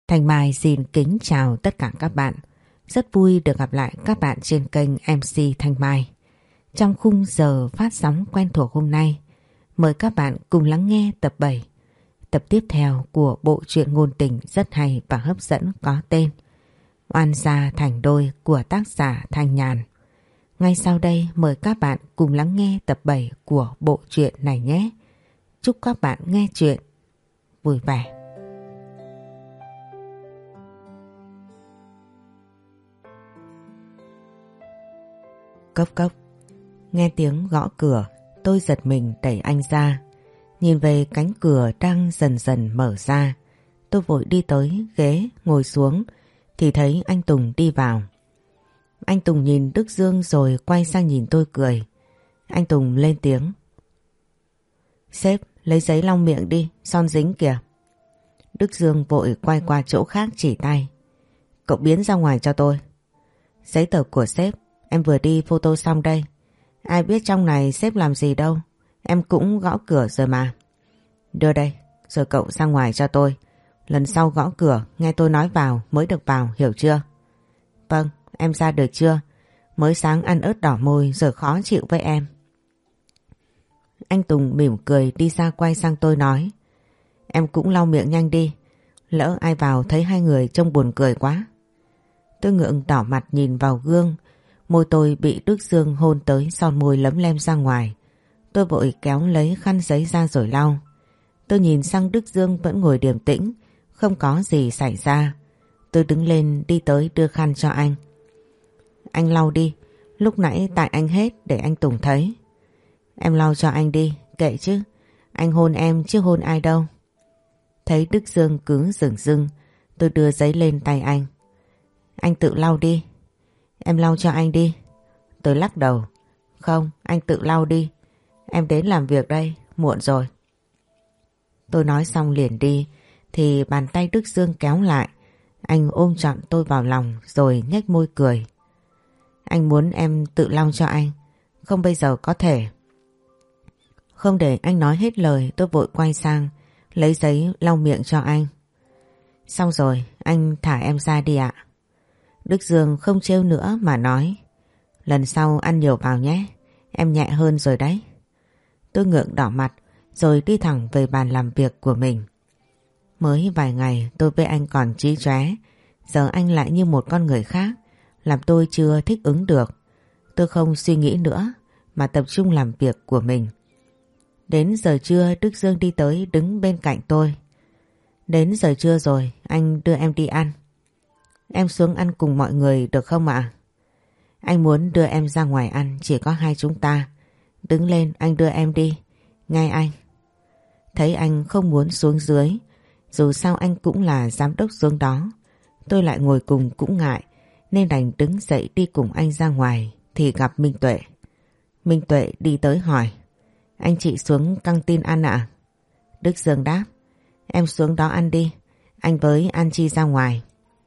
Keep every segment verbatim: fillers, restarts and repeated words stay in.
Thanh Mai xin kính chào tất cả các bạn. Rất vui được gặp lại các bạn trên kênh em xê Thanh Mai. Trong khung giờ phát sóng quen thuộc hôm nay, mời các bạn cùng lắng nghe tập bảy, tập tiếp theo của bộ truyện ngôn tình rất hay và hấp dẫn có tên Oan gia thành đôi của tác giả Thanh Nhàn. Ngay sau đây mời các bạn cùng lắng nghe tập bảy của bộ truyện này nhé. Chúc các bạn nghe truyện vui vẻ. Cốc cốc. Nghe tiếng gõ cửa, tôi giật mình đẩy anh ra. Nhìn về cánh cửa đang dần dần mở ra, tôi vội đi tới ghế ngồi xuống thì thấy anh Tùng đi vào. Anh Tùng nhìn Đức Dương rồi quay sang nhìn tôi cười. Anh Tùng lên tiếng: "Sếp, lấy giấy lau miệng đi, son dính kìa." Đức Dương vội quay qua chỗ khác chỉ tay: "Cậu biến ra ngoài cho tôi." "Giấy tờ của sếp, em vừa đi photo xong đây. Ai biết trong này sếp làm gì đâu, em cũng gõ cửa rồi mà." "Đưa đây, rồi cậu ra ngoài cho tôi. Lần sau gõ cửa nghe tôi nói vào mới được vào, hiểu chưa?" "Vâng, em ra được chưa? Mới sáng ăn ớt đỏ môi rồi khó chịu với em." Anh Tùng mỉm cười đi ra quay sang tôi nói: "Em cũng lau miệng nhanh đi, lỡ ai vào thấy hai người trông buồn cười quá." Tôi ngượng đỏ mặt nhìn vào gương, môi tôi bị Đức Dương hôn tới son môi lấm lem ra ngoài. Tôi vội kéo lấy khăn giấy ra rồi lau. Tôi nhìn sang Đức Dương vẫn ngồi điềm tĩnh, không có gì xảy ra. Tôi đứng lên đi tới đưa khăn cho anh. "Anh lau đi, lúc nãy tại anh hết để anh Tùng thấy." "Em lau cho anh đi, kệ chứ. Anh hôn em chứ hôn ai đâu." Thấy Đức Dương cứ dửng dưng, tôi đưa giấy lên tay anh. "Anh tự lau đi." "Em lau cho anh đi." Tôi lắc đầu: "Không, anh tự lau đi. Em đến làm việc đây, muộn rồi." Tôi nói xong liền đi thì bàn tay Đức Dương kéo lại. Anh ôm trọn tôi vào lòng rồi nhếch môi cười: "Anh muốn em tự lau cho anh, không bây giờ có thể." Không để anh nói hết lời, tôi vội quay sang lấy giấy lau miệng cho anh. "Xong rồi, anh thả em ra đi ạ." Đức Dương không trêu nữa mà nói: "Lần sau ăn nhiều vào nhé, em nhẹ hơn rồi đấy." Tôi ngượng đỏ mặt rồi đi thẳng về bàn làm việc của mình. Mới vài ngày tôi với anh còn chí chóe, giờ anh lại như một con người khác, làm tôi chưa thích ứng được. Tôi không suy nghĩ nữa mà tập trung làm việc của mình. Đến giờ trưa Đức Dương đi tới đứng bên cạnh tôi. "Đến giờ trưa rồi, anh đưa em đi ăn." "Em xuống ăn cùng mọi người được không ạ?" "Anh muốn đưa em ra ngoài ăn, chỉ có hai chúng ta. Đứng lên, anh đưa em đi. Nghe anh." Thấy anh không muốn xuống dưới, dù sao anh cũng là giám đốc xuống đó, tôi lại ngồi cùng cũng ngại, nên đành đứng dậy đi cùng anh ra ngoài thì gặp Minh Tuệ. Minh Tuệ đi tới hỏi: "Anh chị xuống căng tin ăn ạ?" Đức Dương đáp: "Em xuống đó ăn đi, anh với An Chi ra ngoài."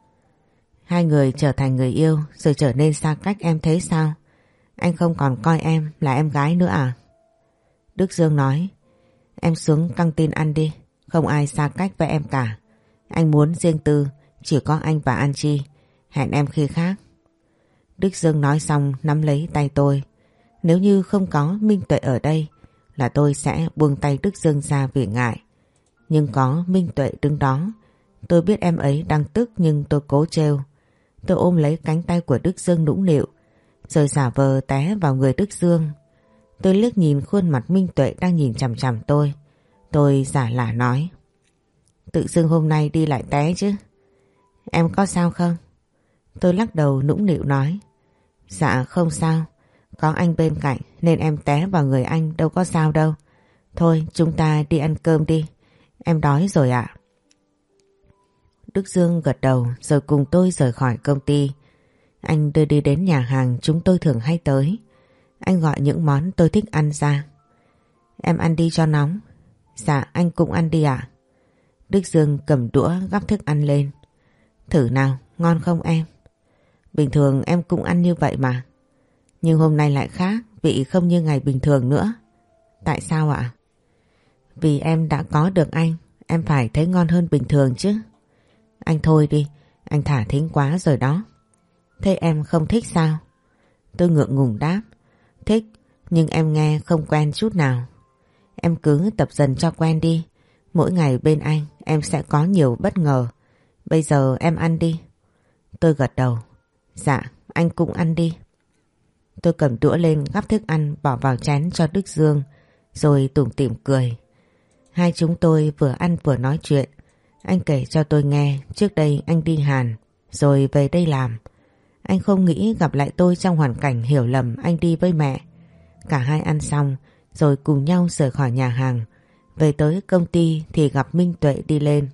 "Hai người trở thành người yêu rồi trở nên xa cách em thấy sao? Anh không còn coi em là em gái nữa à?" Đức Dương nói: "Em xuống căng tin ăn đi, không ai xa cách với em cả. Anh muốn riêng tư, chỉ có anh và An Chi. Hẹn em khi khác." Đức Dương nói xong nắm lấy tay tôi. Nếu như không có Minh Tuệ ở đây là tôi sẽ buông tay Đức Dương ra vì ngại. Nhưng có Minh Tuệ đứng đó, tôi biết em ấy đang tức nhưng tôi cố trêu. Tôi ôm lấy cánh tay của Đức Dương nũng nịu, rồi giả vờ té vào người Đức Dương. Tôi liếc nhìn khuôn mặt Minh Tuệ đang nhìn chằm chằm tôi. Tôi giả lả nói: "Tự dưng hôm nay đi lại té chứ. Em có sao không?" Tôi lắc đầu nũng nịu nói: "Dạ không sao, có anh bên cạnh nên em té vào người anh, đâu có sao đâu. Thôi chúng ta đi ăn cơm đi, em đói rồi ạ." Đức Dương gật đầu rồi cùng tôi rời khỏi công ty. Anh đưa đi đến nhà hàng chúng tôi thường hay tới. Anh gọi những món tôi thích ăn ra. "Em ăn đi cho nóng." "Dạ anh cũng ăn đi ạ." Đức Dương cầm đũa gắp thức ăn lên. "Thử nào, ngon không em?" "Bình thường em cũng ăn như vậy mà. Nhưng hôm nay lại khác, vị không như ngày bình thường nữa." "Tại sao ạ?" "Vì em đã có được anh, em phải thấy ngon hơn bình thường chứ." Anh thôi đi, anh thả thính quá rồi đó. Thế em không thích sao? Tôi ngượng ngùng đáp. Thích, nhưng em nghe không quen chút nào. Em cứ tập dần cho quen đi. Mỗi ngày bên anh em sẽ có nhiều bất ngờ. Bây giờ em ăn đi. Tôi gật đầu. Dạ, anh cũng ăn đi. Tôi cầm đũa lên gắp thức ăn bỏ vào chén cho Đức Dương, rồi tủm tỉm cười. Hai chúng tôi vừa ăn vừa nói chuyện. Anh kể cho tôi nghe trước đây anh đi Hàn, rồi về đây làm. Anh không nghĩ gặp lại tôi trong hoàn cảnh hiểu lầm anh đi với mẹ. Cả hai ăn xong rồi cùng nhau rời khỏi nhà hàng. Về tới công ty thì gặp Minh Tuệ đi lên.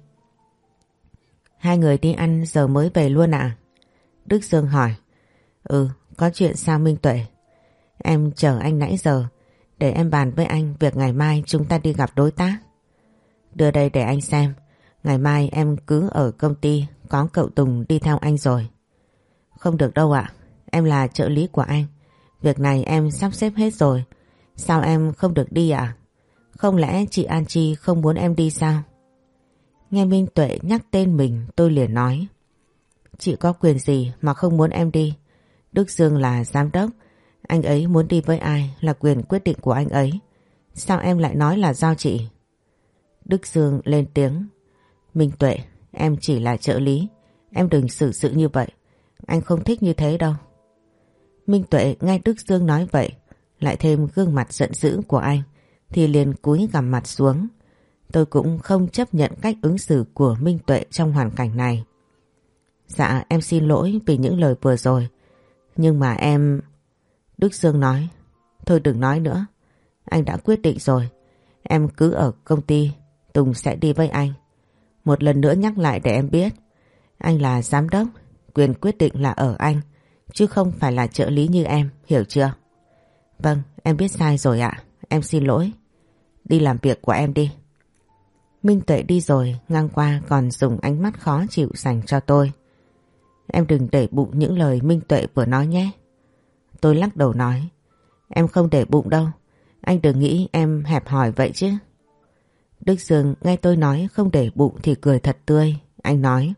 Hai người đi ăn giờ mới về luôn ạ? Đức Dương hỏi. Ừ, có chuyện sao Minh Tuệ? Em chờ anh nãy giờ, để em bàn với anh việc ngày mai chúng ta đi gặp đối tác. Đưa đây để anh xem. Ngày mai em cứ ở công ty, có cậu Tùng đi theo anh rồi. Không được đâu ạ, em là trợ lý của anh. Việc này em sắp xếp hết rồi. Sao em không được đi ạ? Không lẽ chị An Chi không muốn em đi sao? Nghe Minh Tuệ nhắc tên mình, tôi liền nói. Chị có quyền gì mà không muốn em đi? Đức Dương là giám đốc, anh ấy muốn đi với ai là quyền quyết định của anh ấy. Sao em lại nói là do chị? Đức Dương lên tiếng. Minh Tuệ, em chỉ là trợ lý, em đừng xử sự như vậy. Anh không thích như thế đâu. Minh Tuệ nghe Đức Dương nói vậy, lại thêm gương mặt giận dữ của anh, thì liền cúi gằm mặt xuống. Tôi cũng không chấp nhận cách ứng xử của Minh Tuệ trong hoàn cảnh này. Dạ em xin lỗi vì những lời vừa rồi. Nhưng mà em... Đức Dương nói. Thôi đừng nói nữa. Anh đã quyết định rồi. Em cứ ở công ty, Tùng sẽ đi với anh. Một lần nữa nhắc lại để em biết. Anh là giám đốc, quyền quyết định là ở anh, chứ không phải là trợ lý như em, hiểu chưa? Vâng, em biết sai rồi ạ. Em xin lỗi. Đi làm việc của em đi. Minh Tuệ đi rồi, ngang qua còn dùng ánh mắt khó chịu dành cho tôi. Em đừng để bụng những lời Minh Tuệ vừa nói nhé. Tôi lắc đầu nói. Em không để bụng đâu. Anh đừng nghĩ em hẹp hòi vậy chứ. Đức Dương nghe tôi nói không để bụng thì cười thật tươi. Anh nói.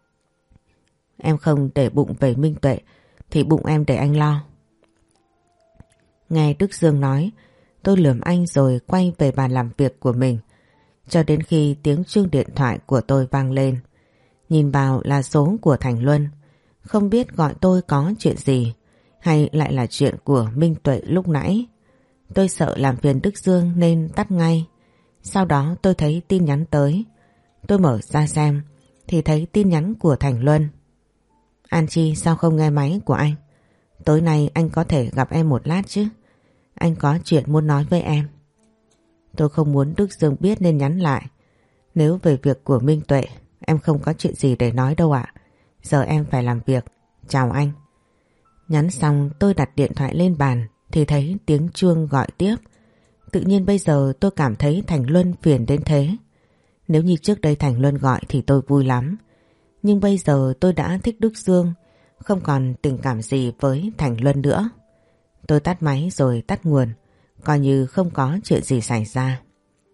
Em không để bụng về Minh Tuệ thì bụng em để anh lo. Nghe Đức Dương nói, tôi lườm anh rồi quay về bàn làm việc của mình. Cho đến khi tiếng chuông điện thoại của tôi vang lên. Nhìn vào là số của Thành Luân. Không biết gọi tôi có chuyện gì, hay lại là chuyện của Minh Tuệ lúc nãy. Tôi sợ làm phiền Đức Dương nên tắt ngay. Sau đó tôi thấy tin nhắn tới. Tôi mở ra xem thì thấy tin nhắn của Thành Luân. An Chi sao không nghe máy của anh? Tối nay anh có thể gặp em một lát chứ? Anh có chuyện muốn nói với em. Tôi không muốn Đức Dương biết nên nhắn lại. Nếu về việc của Minh Tuệ, em không có chuyện gì để nói đâu ạ. Giờ em phải làm việc. Chào anh. Nhắn xong tôi đặt điện thoại lên bàn thì thấy tiếng chuông gọi tiếp. Tự nhiên bây giờ tôi cảm thấy Thành Luân phiền đến thế. Nếu như trước đây Thành Luân gọi thì tôi vui lắm. Nhưng bây giờ tôi đã thích Đức Dương, không còn tình cảm gì với Thành Luân nữa. Tôi tắt máy rồi tắt nguồn, coi như không có chuyện gì xảy ra.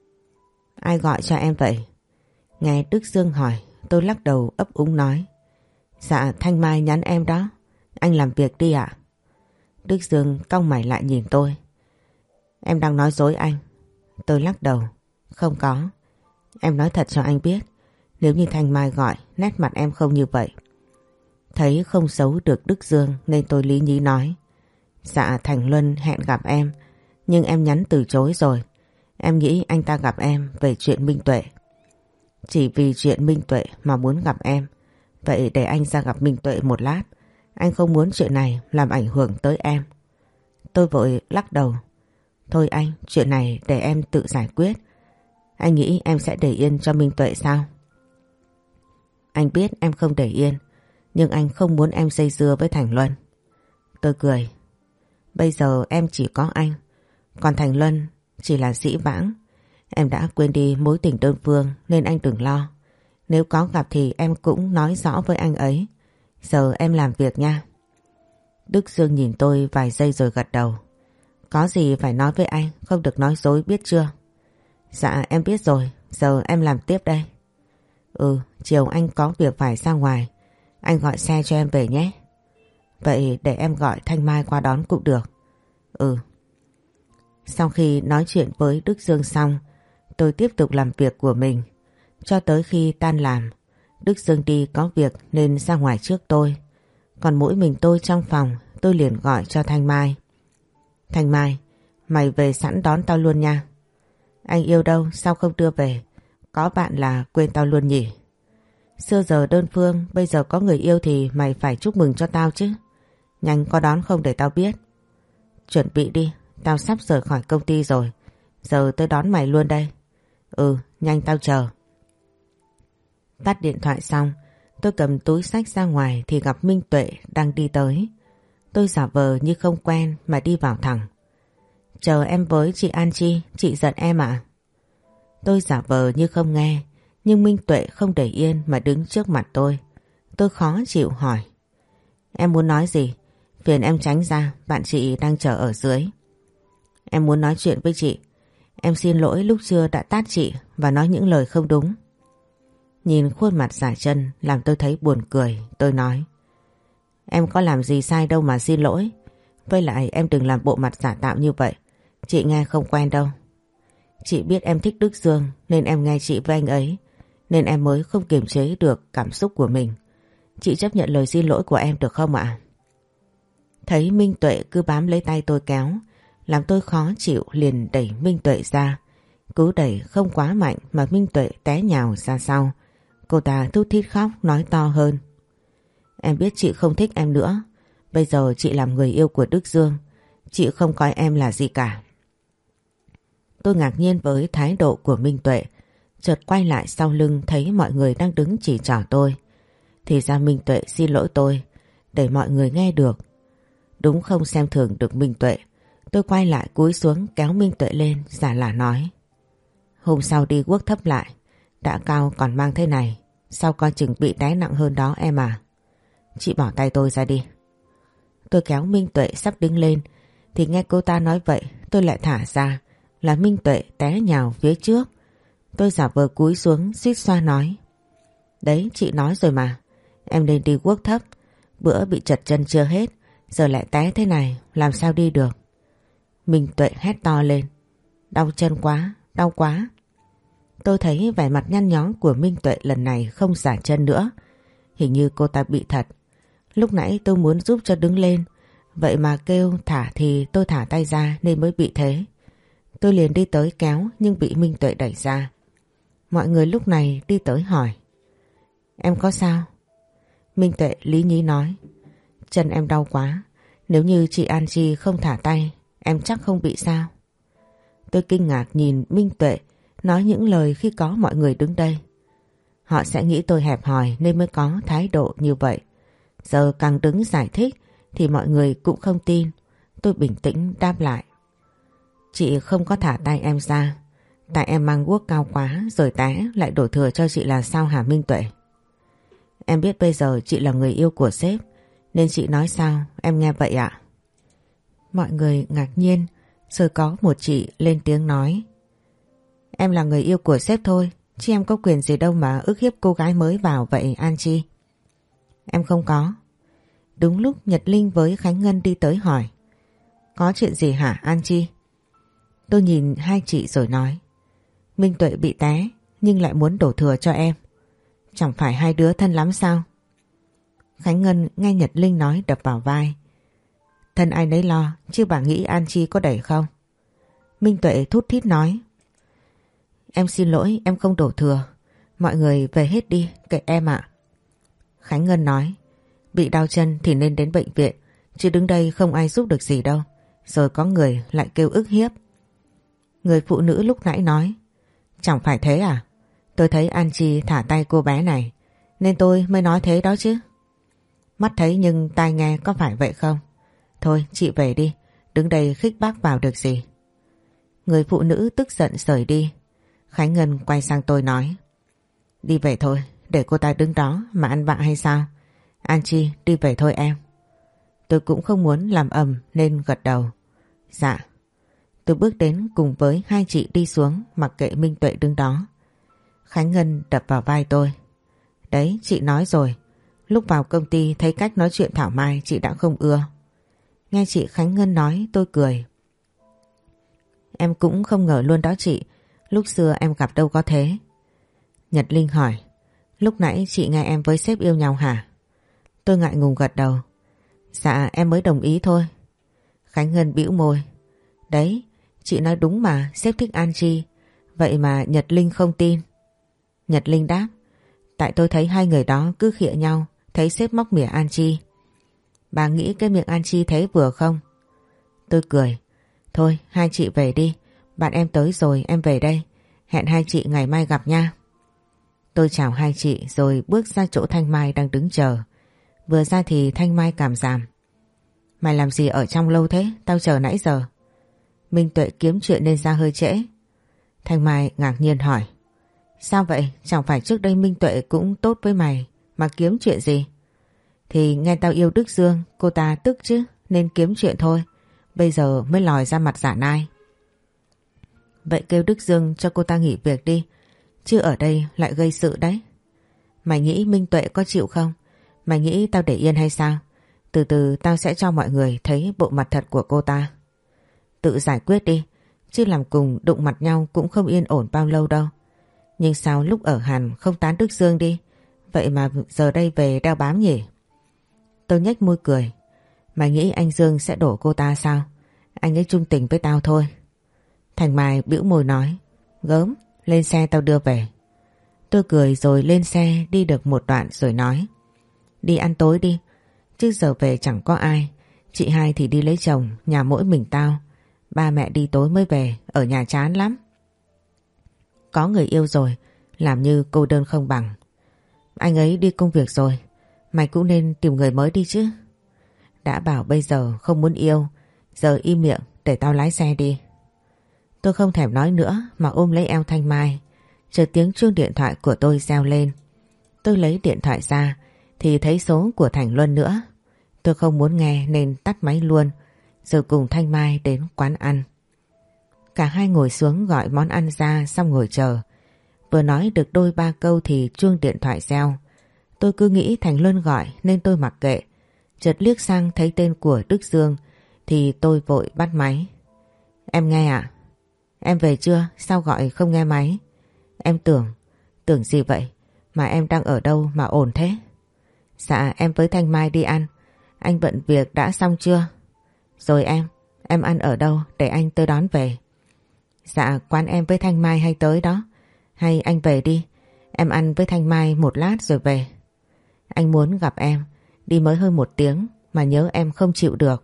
Ai gọi cho em vậy? Nghe Đức Dương hỏi, tôi lắc đầu ấp úng nói. Dạ Thanh Mai nhắn em đó. Anh làm việc đi ạ. Đức Dương cau mày lại nhìn tôi. Em đang nói dối anh. Tôi lắc đầu. Không có. Em nói thật cho anh biết. Nếu như Thanh Mai gọi, nét mặt em không như vậy. Thấy không giấu được Đức Dương nên tôi lý nhí nói. Dạ Thành Luân hẹn gặp em, nhưng em nhắn từ chối rồi. Em nghĩ anh ta gặp em về chuyện Minh Tuệ. Chỉ vì chuyện Minh Tuệ mà muốn gặp em. Vậy để anh ra gặp Minh Tuệ một lát. Anh không muốn chuyện này làm ảnh hưởng tới em. Tôi vội lắc đầu. Thôi anh, chuyện này để em tự giải quyết. Anh nghĩ em sẽ để yên cho Minh Tuệ sao? Anh biết em không để yên, nhưng anh không muốn em dây dưa với Thành Luân. Tôi cười. Bây giờ em chỉ có anh, còn Thành Luân chỉ là dĩ vãng. Em đã quên đi mối tình đơn phương nên anh đừng lo. Nếu có gặp thì em cũng nói rõ với anh ấy. Giờ em làm việc nha. Đức Dương nhìn tôi vài giây rồi gật đầu. Có gì phải nói với anh, không được nói dối biết chưa? Dạ em biết rồi, giờ em làm tiếp đây. Ừ, chiều anh có việc phải ra ngoài. Anh gọi xe cho em về nhé. Vậy để em gọi Thanh Mai qua đón cũng được. Ừ. Sau khi nói chuyện với Đức Dương xong, tôi tiếp tục làm việc của mình. Cho tới khi tan làm, Đức Dương đi có việc nên ra ngoài trước tôi. Còn mỗi mình tôi trong phòng, tôi liền gọi cho Thanh Mai. Thanh Mai, mày về sẵn đón tao luôn nha. Anh yêu đâu, sao không đưa về? Có bạn là quên tao luôn nhỉ? Xưa giờ đơn phương, bây giờ có người yêu thì mày phải chúc mừng cho tao chứ. Nhanh có đón không để tao biết. Chuẩn bị đi, tao sắp rời khỏi công ty rồi. Giờ tôi đón mày luôn đây. Ừ, nhanh tao chờ. Tắt điện thoại xong, tôi cầm túi xách ra ngoài thì gặp Minh Tuệ đang đi tới. Tôi giả vờ như không quen mà đi vào thẳng. Chờ em với chị An Chi, chị giận em ạ. Tôi giả vờ như không nghe, nhưng Minh Tuệ không để yên mà đứng trước mặt tôi. Tôi khó chịu hỏi. Em muốn nói gì? Phiền em tránh ra, bạn chị đang chờ ở dưới. Em muốn nói chuyện với chị. Em xin lỗi lúc trưa đã tát chị và nói những lời không đúng. Nhìn khuôn mặt giả chân làm tôi thấy buồn cười, tôi nói. Em có làm gì sai đâu mà xin lỗi. Với lại em đừng làm bộ mặt giả tạo như vậy. Chị nghe không quen đâu. Chị biết em thích Đức Dương nên em nghe chị với anh ấy. Nên em mới không kiềm chế được cảm xúc của mình. Chị chấp nhận lời xin lỗi của em được không ạ? Thấy Minh Tuệ cứ bám lấy tay tôi kéo, làm tôi khó chịu liền đẩy Minh Tuệ ra. Cứ đẩy không quá mạnh mà Minh Tuệ té nhào ra sau. Cô ta thút thít khóc nói to hơn. Em biết chị không thích em nữa. Bây giờ chị làm người yêu của Đức Dương. Chị không coi em là gì cả. Tôi ngạc nhiên với thái độ của Minh Tuệ. Chợt quay lại sau lưng thấy mọi người đang đứng chỉ trỏ tôi. Thì ra Minh Tuệ xin lỗi tôi để mọi người nghe được. Đúng không xem thường được Minh Tuệ. Tôi quay lại cúi xuống kéo Minh Tuệ lên giả lả nói. Hôm sau đi guốc thấp lại. Đã cao còn mang thế này. Sao coi chừng bị té nặng hơn đó em à. Chị bỏ tay tôi ra đi. Tôi kéo Minh Tuệ sắp đứng lên. Thì nghe cô ta nói vậy tôi lại thả ra. Là Minh Tuệ té nhào phía trước. Tôi giả vờ cúi xuống suýt xoa nói. Đấy chị nói rồi mà. Em nên đi guốc thấp. Bữa bị trật chân chưa hết. Giờ lại té thế này làm sao đi được. Minh Tuệ hét to lên. Đau chân quá, đau quá. Tôi thấy vẻ mặt nhăn nhó của Minh Tuệ lần này không giả chân nữa. Hình như cô ta bị thật. Lúc nãy tôi muốn giúp cho đứng lên. Vậy mà kêu thả thì tôi thả tay ra nên mới bị thế. Tôi liền đi tới kéo nhưng bị Minh Tuệ đẩy ra. Mọi người lúc này đi tới hỏi. Em có sao? Minh Tuệ lý nhí nói. Chân em đau quá. Nếu như chị An Chi không thả tay em chắc không bị sao. Tôi kinh ngạc nhìn Minh Tuệ nói những lời khi có mọi người đứng đây. Họ sẽ nghĩ tôi hẹp hòi nên mới có thái độ như vậy. Giờ càng đứng giải thích thì mọi người cũng không tin. Tôi bình tĩnh đáp lại. Chị không có thả tay em ra. Tại em mang guốc cao quá rồi té lại đổ thừa cho chị là sao hả Minh Tuệ? Em biết bây giờ chị là người yêu của sếp nên chị nói sao em nghe vậy ạ? Mọi người ngạc nhiên rồi có một chị lên tiếng nói. Em là người yêu của sếp thôi chứ em có quyền gì đâu mà ức hiếp cô gái mới vào vậy An Chi. Em không có. Đúng lúc Nhật Linh với Khánh Ngân đi tới hỏi. Có chuyện gì hả An Chi? Tôi nhìn hai chị rồi nói. Minh Tuệ bị té nhưng lại muốn đổ thừa cho em. Chẳng phải hai đứa thân lắm sao? Khánh Ngân nghe Nhật Linh nói đập vào vai. Thân ai nấy lo chứ bà nghĩ An Chi có đẩy không? Minh Tuệ thút thít nói. Em xin lỗi em không đổ thừa. Mọi người về hết đi kệ em ạ. Khánh Ngân nói. Bị đau chân thì nên đến bệnh viện. Chứ đứng đây không ai giúp được gì đâu. Rồi có người lại kêu ức hiếp. Người phụ nữ lúc nãy nói. Chẳng phải thế à? Tôi thấy An Chi thả tay cô bé này nên tôi mới nói thế đó chứ. Mắt thấy nhưng tai nghe có phải vậy không? Thôi chị về đi. Đứng đây khích bác vào được gì. Người phụ nữ tức giận rời đi. Khánh Ngân quay sang tôi nói. Đi về thôi. Để cô ta đứng đó mà ăn vạ hay sao? An Chi đi về thôi em. Tôi cũng không muốn làm ầm nên gật đầu. Dạ. Tôi bước đến cùng với hai chị đi xuống mặc kệ Minh Tuệ đứng đó. Khánh Ngân đập vào vai tôi. Đấy, chị nói rồi. Lúc vào công ty thấy cách nói chuyện thảo mai chị đã không ưa. Nghe chị Khánh Ngân nói tôi cười. Em cũng không ngờ luôn đó chị. Lúc xưa em gặp đâu có thế. Nhật Linh hỏi. Lúc nãy chị nghe em với sếp yêu nhau hả? Tôi ngại ngùng gật đầu. Dạ em mới đồng ý thôi. Khánh Ngân bĩu môi. Đấy, chị nói đúng mà, sếp thích Angie. Vậy mà Nhật Linh không tin. Nhật Linh đáp. Tại tôi thấy hai người đó cứ khịa nhau, thấy sếp móc mỉa Angie. Bà nghĩ cái miệng Angie thế vừa không? Tôi cười. Thôi hai chị về đi, bạn em tới rồi em về đây. Hẹn hai chị ngày mai gặp nha. Tôi chào hai chị rồi bước ra chỗ Thanh Mai đang đứng chờ. Vừa ra thì Thanh Mai cảm giảm. Mày làm gì ở trong lâu thế? Tao chờ nãy giờ. Minh Tuệ kiếm chuyện nên ra hơi trễ. Thanh Mai ngạc nhiên hỏi. Sao vậy? Chẳng phải trước đây Minh Tuệ cũng tốt với mày mà kiếm chuyện gì? Thì nghe tao yêu Đức Dương, cô ta tức chứ, nên kiếm chuyện thôi. Bây giờ mới lòi ra mặt giả nai. Vậy kêu Đức Dương cho cô ta nghỉ việc đi, chứ ở đây lại gây sự đấy. Mày nghĩ Minh Tuệ có chịu không? Mày nghĩ tao để yên hay sao? Từ từ tao sẽ cho mọi người thấy bộ mặt thật của cô ta. Tự giải quyết đi, chứ làm cùng đụng mặt nhau cũng không yên ổn bao lâu đâu. Nhưng sao lúc ở Hàn không tán Đức Dương đi, vậy mà giờ đây về đeo bám nhỉ? Tôi nhếch môi cười. Mày nghĩ anh Dương sẽ đổ cô ta sao? Anh ấy trung tình với tao thôi. Thành Mai bĩu môi nói. Gớm, lên xe tao đưa về. Tôi cười rồi lên xe đi được một đoạn rồi nói. Đi ăn tối đi, chứ giờ về chẳng có ai. Chị hai thì đi lấy chồng, nhà mỗi mình tao. Ba mẹ đi tối mới về, ở nhà chán lắm. Có người yêu rồi, làm như cô đơn không bằng. Anh ấy đi công việc rồi, mày cũng nên tìm người mới đi chứ. Đã bảo bây giờ không muốn yêu, giờ im miệng để tao lái xe đi. Tôi không thèm nói nữa mà ôm lấy eo Thanh Mai. Chợt tiếng chuông điện thoại của tôi reo lên. Tôi lấy điện thoại ra thì thấy số của Thành Luân nữa. Tôi không muốn nghe nên tắt máy luôn, rồi cùng Thanh Mai đến quán ăn. Cả hai ngồi xuống gọi món ăn ra xong ngồi chờ. Vừa nói được đôi ba câu thì chuông điện thoại reo. Tôi cứ nghĩ Thành Luân gọi nên tôi mặc kệ. Chợt liếc sang thấy tên của Đức Dương thì tôi vội bắt máy. Em nghe ạ? Em về chưa? Sao gọi không nghe máy? Em tưởng, tưởng gì vậy? Mà em đang ở đâu mà ổn thế? Dạ em với Thanh Mai đi ăn. Anh bận việc đã xong chưa? Rồi em, em ăn ở đâu để anh tới đón về? Dạ quán em với Thanh Mai hay tới đó. Hay anh về đi, em ăn với Thanh Mai một lát rồi về. Anh muốn gặp em, đi mới hơn một tiếng mà nhớ em không chịu được.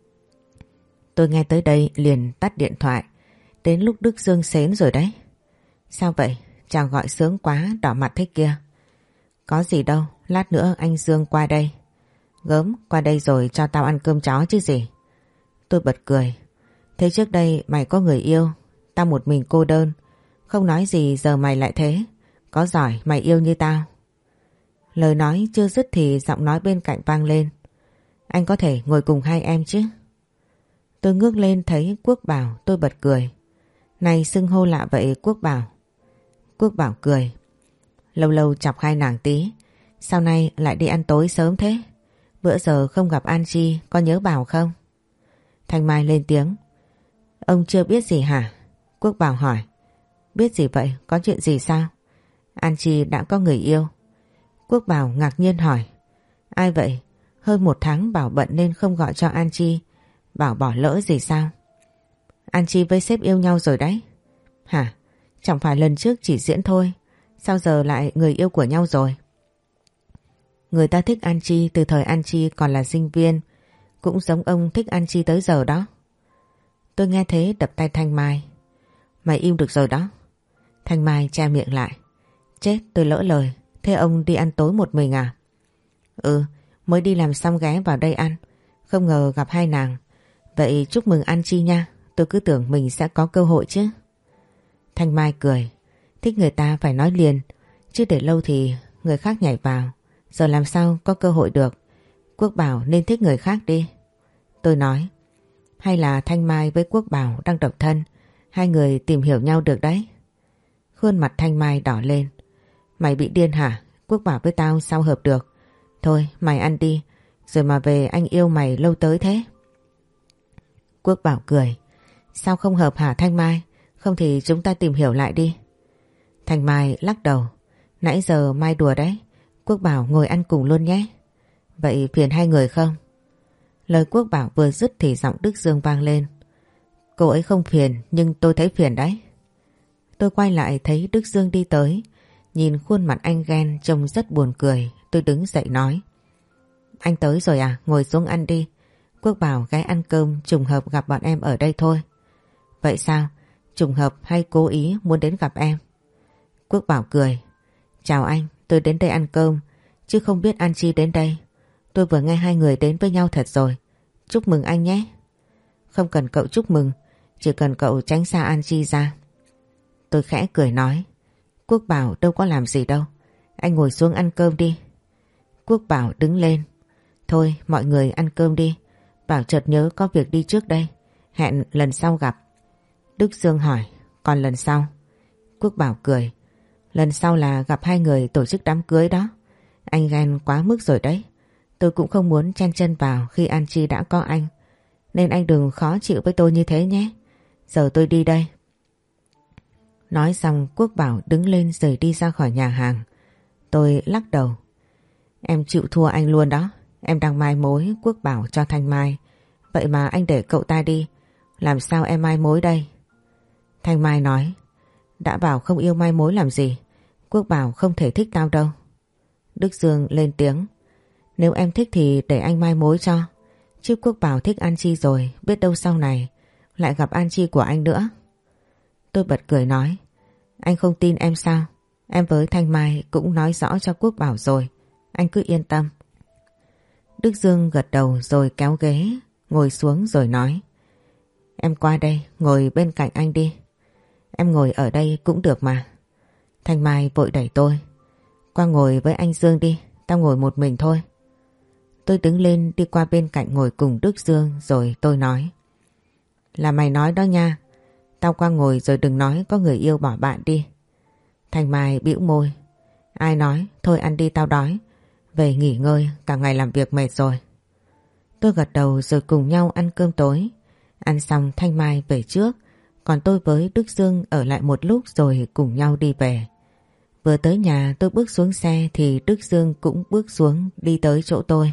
Tôi nghe tới đây liền tắt điện thoại. Đến lúc Đức Dương xến rồi đấy. Sao vậy? Chàng gọi sướng quá đỏ mặt thế kia. Có gì đâu, lát nữa anh Dương qua đây. Gớm, qua đây rồi cho tao ăn cơm chó chứ gì. Tôi bật cười. Thế trước đây mày có người yêu, tao một mình cô đơn. Không nói gì giờ mày lại thế. Có giỏi mày yêu như tao. Lời nói chưa dứt thì giọng nói bên cạnh vang lên. Anh có thể ngồi cùng hai em chứ? Tôi ngước lên thấy Quốc Bảo, tôi bật cười. Này xưng hô lạ vậy Quốc Bảo. Quốc Bảo cười. Lâu lâu chọc hai nàng tí. Sau này lại đi ăn tối sớm thế? Bữa giờ không gặp Angie, có nhớ Bảo không? Thanh Mai lên tiếng. Ông chưa biết gì hả? Quốc Bảo hỏi. Biết gì vậy? Có chuyện gì sao? Angie đã có người yêu. Quốc Bảo ngạc nhiên hỏi. Ai vậy? Hơn một tháng Bảo bận nên không gọi cho Angie. Bảo bỏ lỡ gì sao? Angie với sếp yêu nhau rồi đấy. Hả? Chẳng phải lần trước chỉ diễn thôi. Sao giờ lại người yêu của nhau rồi? Người ta thích Angie từ thời Angie còn là sinh viên. Cũng giống ông thích Angie tới giờ đó. Tôi nghe thế đập tay Thanh Mai. Mày im được rồi đó. Thanh Mai che miệng lại. Chết, tôi lỡ lời. Thế ông đi ăn tối một mình à? Ừ, mới đi làm xong ghé vào đây ăn. Không ngờ gặp hai nàng. Vậy chúc mừng Angie nha. Tôi cứ tưởng mình sẽ có cơ hội chứ. Thanh Mai cười. Thích người ta phải nói liền. Chứ để lâu thì người khác nhảy vào. Giờ làm sao có cơ hội được. Quốc Bảo nên thích người khác đi. Tôi nói. Hay là Thanh Mai với Quốc Bảo đang độc thân. Hai người tìm hiểu nhau được đấy. Khuôn mặt Thanh Mai đỏ lên. Mày bị điên hả? Quốc bảo với tao sao hợp được. Thôi mày ăn đi, rồi mà về anh yêu mày lâu tới thế. Quốc bảo cười. Sao không hợp hả Thanh Mai? Không thì chúng ta tìm hiểu lại đi. Thanh Mai lắc đầu. Nãy giờ Mai đùa đấy. Quốc bảo ngồi ăn cùng luôn nhé. Vậy phiền hai người không? Lời Quốc bảo vừa dứt thì giọng Đức Dương vang lên. Cô ấy không phiền nhưng tôi thấy phiền đấy. Tôi quay lại thấy Đức Dương đi tới. Nhìn khuôn mặt anh ghen trông rất buồn cười. Tôi đứng dậy nói. Anh tới rồi à? Ngồi xuống ăn đi. Quốc bảo ghé ăn cơm trùng hợp gặp bọn em ở đây thôi. Vậy sao? Trùng hợp hay cố ý muốn đến gặp em? Quốc bảo cười. Chào anh, tôi đến đây ăn cơm chứ không biết An Chi đến đây. Tôi vừa nghe hai người đến với nhau thật rồi. Chúc mừng anh nhé. Không cần cậu chúc mừng, chỉ cần cậu tránh xa An Chi ra. Tôi khẽ cười nói. Quốc bảo đâu có làm gì đâu. Anh ngồi xuống ăn cơm đi. Quốc bảo đứng lên. Thôi mọi người ăn cơm đi. Bảo chợt nhớ có việc đi trước đây. Hẹn lần sau gặp. Đức Dương hỏi. Còn lần sau? Quốc bảo cười. Lần sau là gặp hai người tổ chức đám cưới đó. Anh ghen quá mức rồi đấy. Tôi cũng không muốn chen chân vào khi An Chi đã có anh. Nên anh đừng khó chịu với tôi như thế nhé. Giờ tôi đi đây. Nói xong Quốc bảo đứng lên rời đi ra khỏi nhà hàng. Tôi lắc đầu. Em chịu thua anh luôn đó. Em đang mai mối Quốc bảo cho Thanh Mai. Vậy mà anh để cậu ta đi. Làm sao em mai mối đây? Thanh Mai nói. Đã bảo không yêu mai mối làm gì. Quốc bảo không thể thích tao đâu. Đức Dương lên tiếng. Nếu em thích thì để anh mai mối cho. Chứ Quốc bảo thích An Chi rồi. Biết đâu sau này lại gặp An Chi của anh nữa. Tôi bật cười nói. Anh không tin em sao? Em với Thanh Mai cũng nói rõ cho Quốc bảo rồi. Anh cứ yên tâm. Đức Dương gật đầu rồi kéo ghế ngồi xuống rồi nói. Em qua đây ngồi bên cạnh anh đi. Em ngồi ở đây cũng được mà. Thanh Mai vội đẩy tôi. Qua ngồi với anh Dương đi. Tao ngồi một mình thôi. Tôi đứng lên đi qua bên cạnh ngồi cùng Đức Dương rồi tôi nói. Là mày nói đó nha. Tao qua ngồi rồi đừng nói có người yêu bỏ bạn đi. Thanh Mai bĩu môi. Ai nói? Thôi ăn đi tao đói. Về nghỉ ngơi, cả ngày làm việc mệt rồi. Tôi gật đầu rồi cùng nhau ăn cơm tối. Ăn xong Thanh Mai về trước. Còn tôi với Đức Dương ở lại một lúc rồi cùng nhau đi về. Vừa tới nhà tôi bước xuống xe thì Đức Dương cũng bước xuống đi tới chỗ tôi.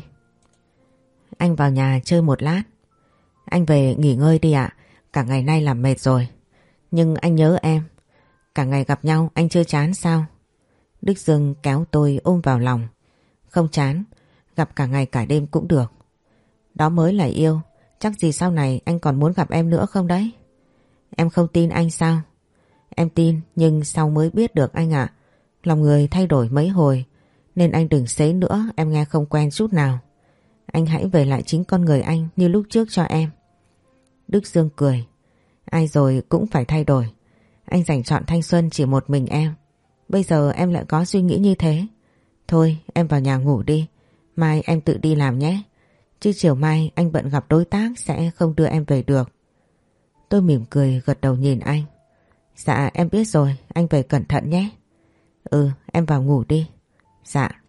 Anh vào nhà chơi một lát. Anh về nghỉ ngơi đi ạ. Cả ngày nay làm mệt rồi. Nhưng anh nhớ em. Cả ngày gặp nhau anh chưa chán sao? Đức Dương kéo tôi ôm vào lòng. Không chán. Gặp cả ngày cả đêm cũng được. Đó mới là yêu. Chắc gì sau này anh còn muốn gặp em nữa không đấy? Em không tin anh sao? Em tin nhưng sau mới biết được anh ạ. Lòng người thay đổi mấy hồi. Nên anh đừng xế nữa, em nghe không quen chút nào. Anh hãy về lại chính con người anh như lúc trước cho em. Đức Dương cười. Ai rồi cũng phải thay đổi. Anh dành trọn thanh xuân chỉ một mình em. Bây giờ em lại có suy nghĩ như thế. Thôi em vào nhà ngủ đi. Mai em tự đi làm nhé. Chứ chiều mai anh bận gặp đối tác sẽ không đưa em về được. Tôi mỉm cười gật đầu nhìn anh. Dạ em biết rồi, anh về cẩn thận nhé. Ừ em vào ngủ đi. Dạ.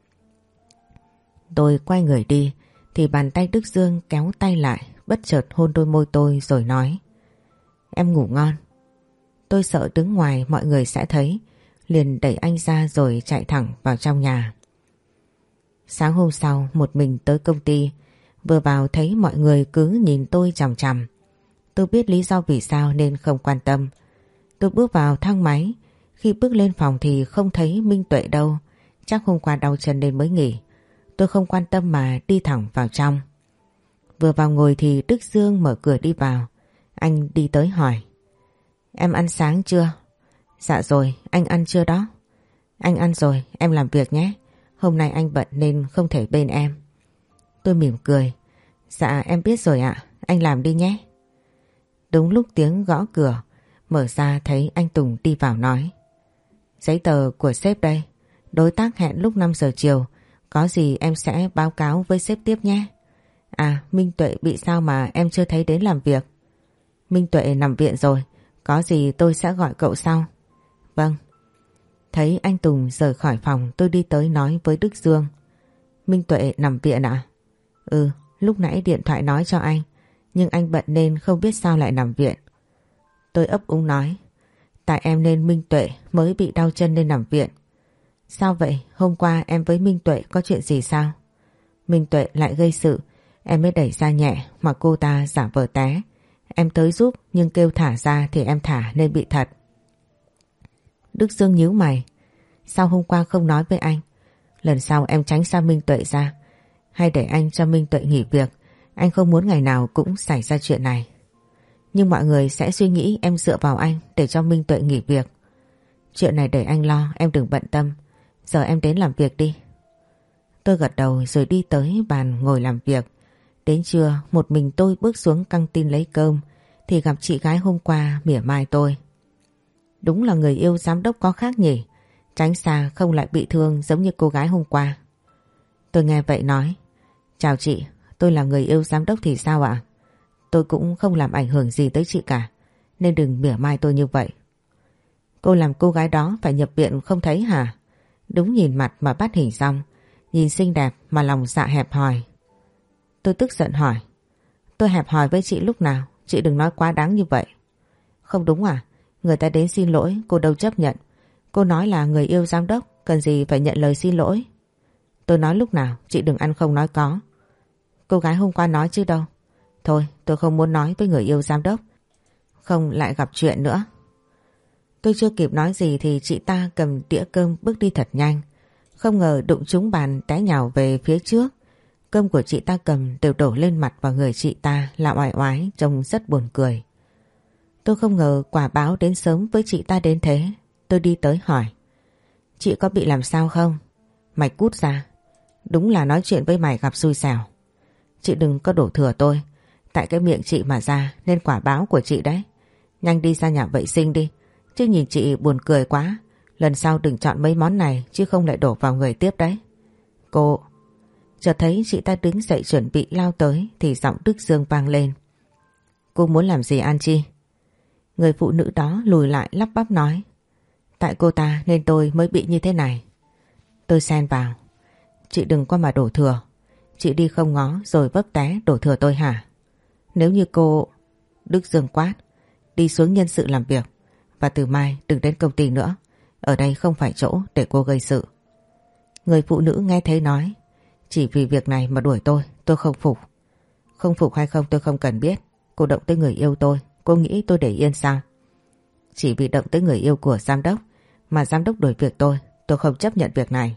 Tôi quay người đi thì bàn tay Đức Dương kéo tay lại, bất chợt hôn đôi môi tôi rồi nói. Em ngủ ngon. Tôi sợ đứng ngoài mọi người sẽ thấy, liền đẩy anh ra rồi chạy thẳng vào trong nhà. Sáng hôm sau một mình tới công ty, vừa vào thấy mọi người cứ nhìn tôi chằm chằm. Tôi biết lý do vì sao nên không quan tâm. Tôi bước vào thang máy, khi bước lên phòng thì không thấy Minh Tuệ đâu, chắc hôm qua đau chân nên mới nghỉ. Tôi không quan tâm mà đi thẳng vào trong. Vừa vào ngồi thì Đức Dương mở cửa đi vào. Anh đi tới hỏi. Em ăn sáng chưa? Dạ rồi, anh ăn chưa đó? Anh ăn rồi, em làm việc nhé. Hôm nay anh bận nên không thể bên em. Tôi mỉm cười. Dạ em biết rồi ạ, anh làm đi nhé. Đúng lúc tiếng gõ cửa, mở ra thấy anh Tùng đi vào nói. Giấy tờ của sếp đây, đối tác hẹn lúc năm giờ chiều, có gì em sẽ báo cáo với sếp tiếp nhé. À, Minh Tuệ bị sao mà em chưa thấy đến làm việc? Minh Tuệ nằm viện rồi, có gì tôi sẽ gọi cậu sau. Vâng. Thấy anh Tùng rời khỏi phòng, tôi đi tới nói với Đức Dương. Minh Tuệ nằm viện ạ? Ừ, lúc nãy điện thoại nói cho anh, nhưng anh bận nên không biết sao lại nằm viện. Tôi ấp úng nói, tại em nên Minh Tuệ mới bị đau chân nên nằm viện. Sao vậy? Hôm qua em với Minh Tuệ có chuyện gì sao? Minh Tuệ lại gây sự, em mới đẩy ra nhẹ mà cô ta giả vờ té. Em tới giúp nhưng kêu thả ra thì em thả nên bị thật. Đức Dương nhíu mày. Sao hôm qua không nói với anh? Lần sau em tránh xa Minh Tuệ ra, hay để anh cho Minh Tuệ nghỉ việc. Anh không muốn ngày nào cũng xảy ra chuyện này. Nhưng mọi người sẽ suy nghĩ em dựa vào anh để cho Minh Tuệ nghỉ việc. Chuyện này để anh lo, em đừng bận tâm. Giờ em đến làm việc đi. Tôi gật đầu rồi đi tới bàn ngồi làm việc. Đến trưa một mình tôi bước xuống căng tin lấy cơm thì gặp chị gái hôm qua mỉa mai tôi. Đúng là người yêu giám đốc có khác nhỉ. Tránh xa không lại bị thương giống như cô gái hôm qua. Tôi nghe vậy nói, chào chị, tôi là người yêu giám đốc thì sao ạ? Tôi cũng không làm ảnh hưởng gì tới chị cả, nên đừng mỉa mai tôi như vậy. Cô làm cô gái đó phải nhập viện không thấy hả? Đúng nhìn mặt mà bắt hình dong, nhìn xinh đẹp mà lòng dạ hẹp hòi. Tôi tức giận hỏi, tôi hẹp hòi với chị lúc nào? Chị đừng nói quá đáng như vậy. Không đúng à? Người ta đến xin lỗi cô đâu chấp nhận. Cô nói là người yêu giám đốc, cần gì phải nhận lời xin lỗi. Tôi nói lúc nào? Chị đừng ăn không nói có. Cô gái hôm qua nói chứ đâu. Thôi tôi không muốn nói với người yêu giám đốc, không lại gặp chuyện nữa. Tôi chưa kịp nói gì thì chị ta cầm đĩa cơm bước đi thật nhanh. Không ngờ đụng trúng bàn té nhào về phía trước. Cơm của chị ta cầm đều đổ lên mặt và người chị ta là oải oái, trông rất buồn cười. Tôi không ngờ quả báo đến sớm với chị ta đến thế. Tôi đi tới hỏi, chị có bị làm sao không? Mày cút ra. Đúng là nói chuyện với mày gặp xui xẻo. Chị đừng có đổ thừa tôi. Tại cái miệng chị mà ra nên quả báo của chị đấy. Nhanh đi ra nhà vệ sinh đi, chứ nhìn chị buồn cười quá. Lần sau đừng chọn mấy món này chứ không lại đổ vào người tiếp đấy. Cô... Chợt thấy chị ta đứng dậy chuẩn bị lao tới thì giọng Đức Dương vang lên. Cô muốn làm gì An Chi? Người phụ nữ đó lùi lại lắp bắp nói, tại cô ta nên tôi mới bị như thế này. Tôi xen vào, chị đừng có mà đổ thừa. Chị đi không ngó rồi vấp té đổ thừa tôi hả? Nếu như cô... Đức Dương quát, đi xuống nhân sự làm việc. Và từ mai đừng đến công ty nữa. Ở đây không phải chỗ để cô gây sự. Người phụ nữ nghe thấy nói, chỉ vì việc này mà đuổi tôi, tôi không phục. Không phục hay không tôi không cần biết. Cô động tới người yêu tôi, cô nghĩ tôi để yên sao? Chỉ vì động tới người yêu của giám đốc mà giám đốc đuổi việc tôi, tôi không chấp nhận việc này.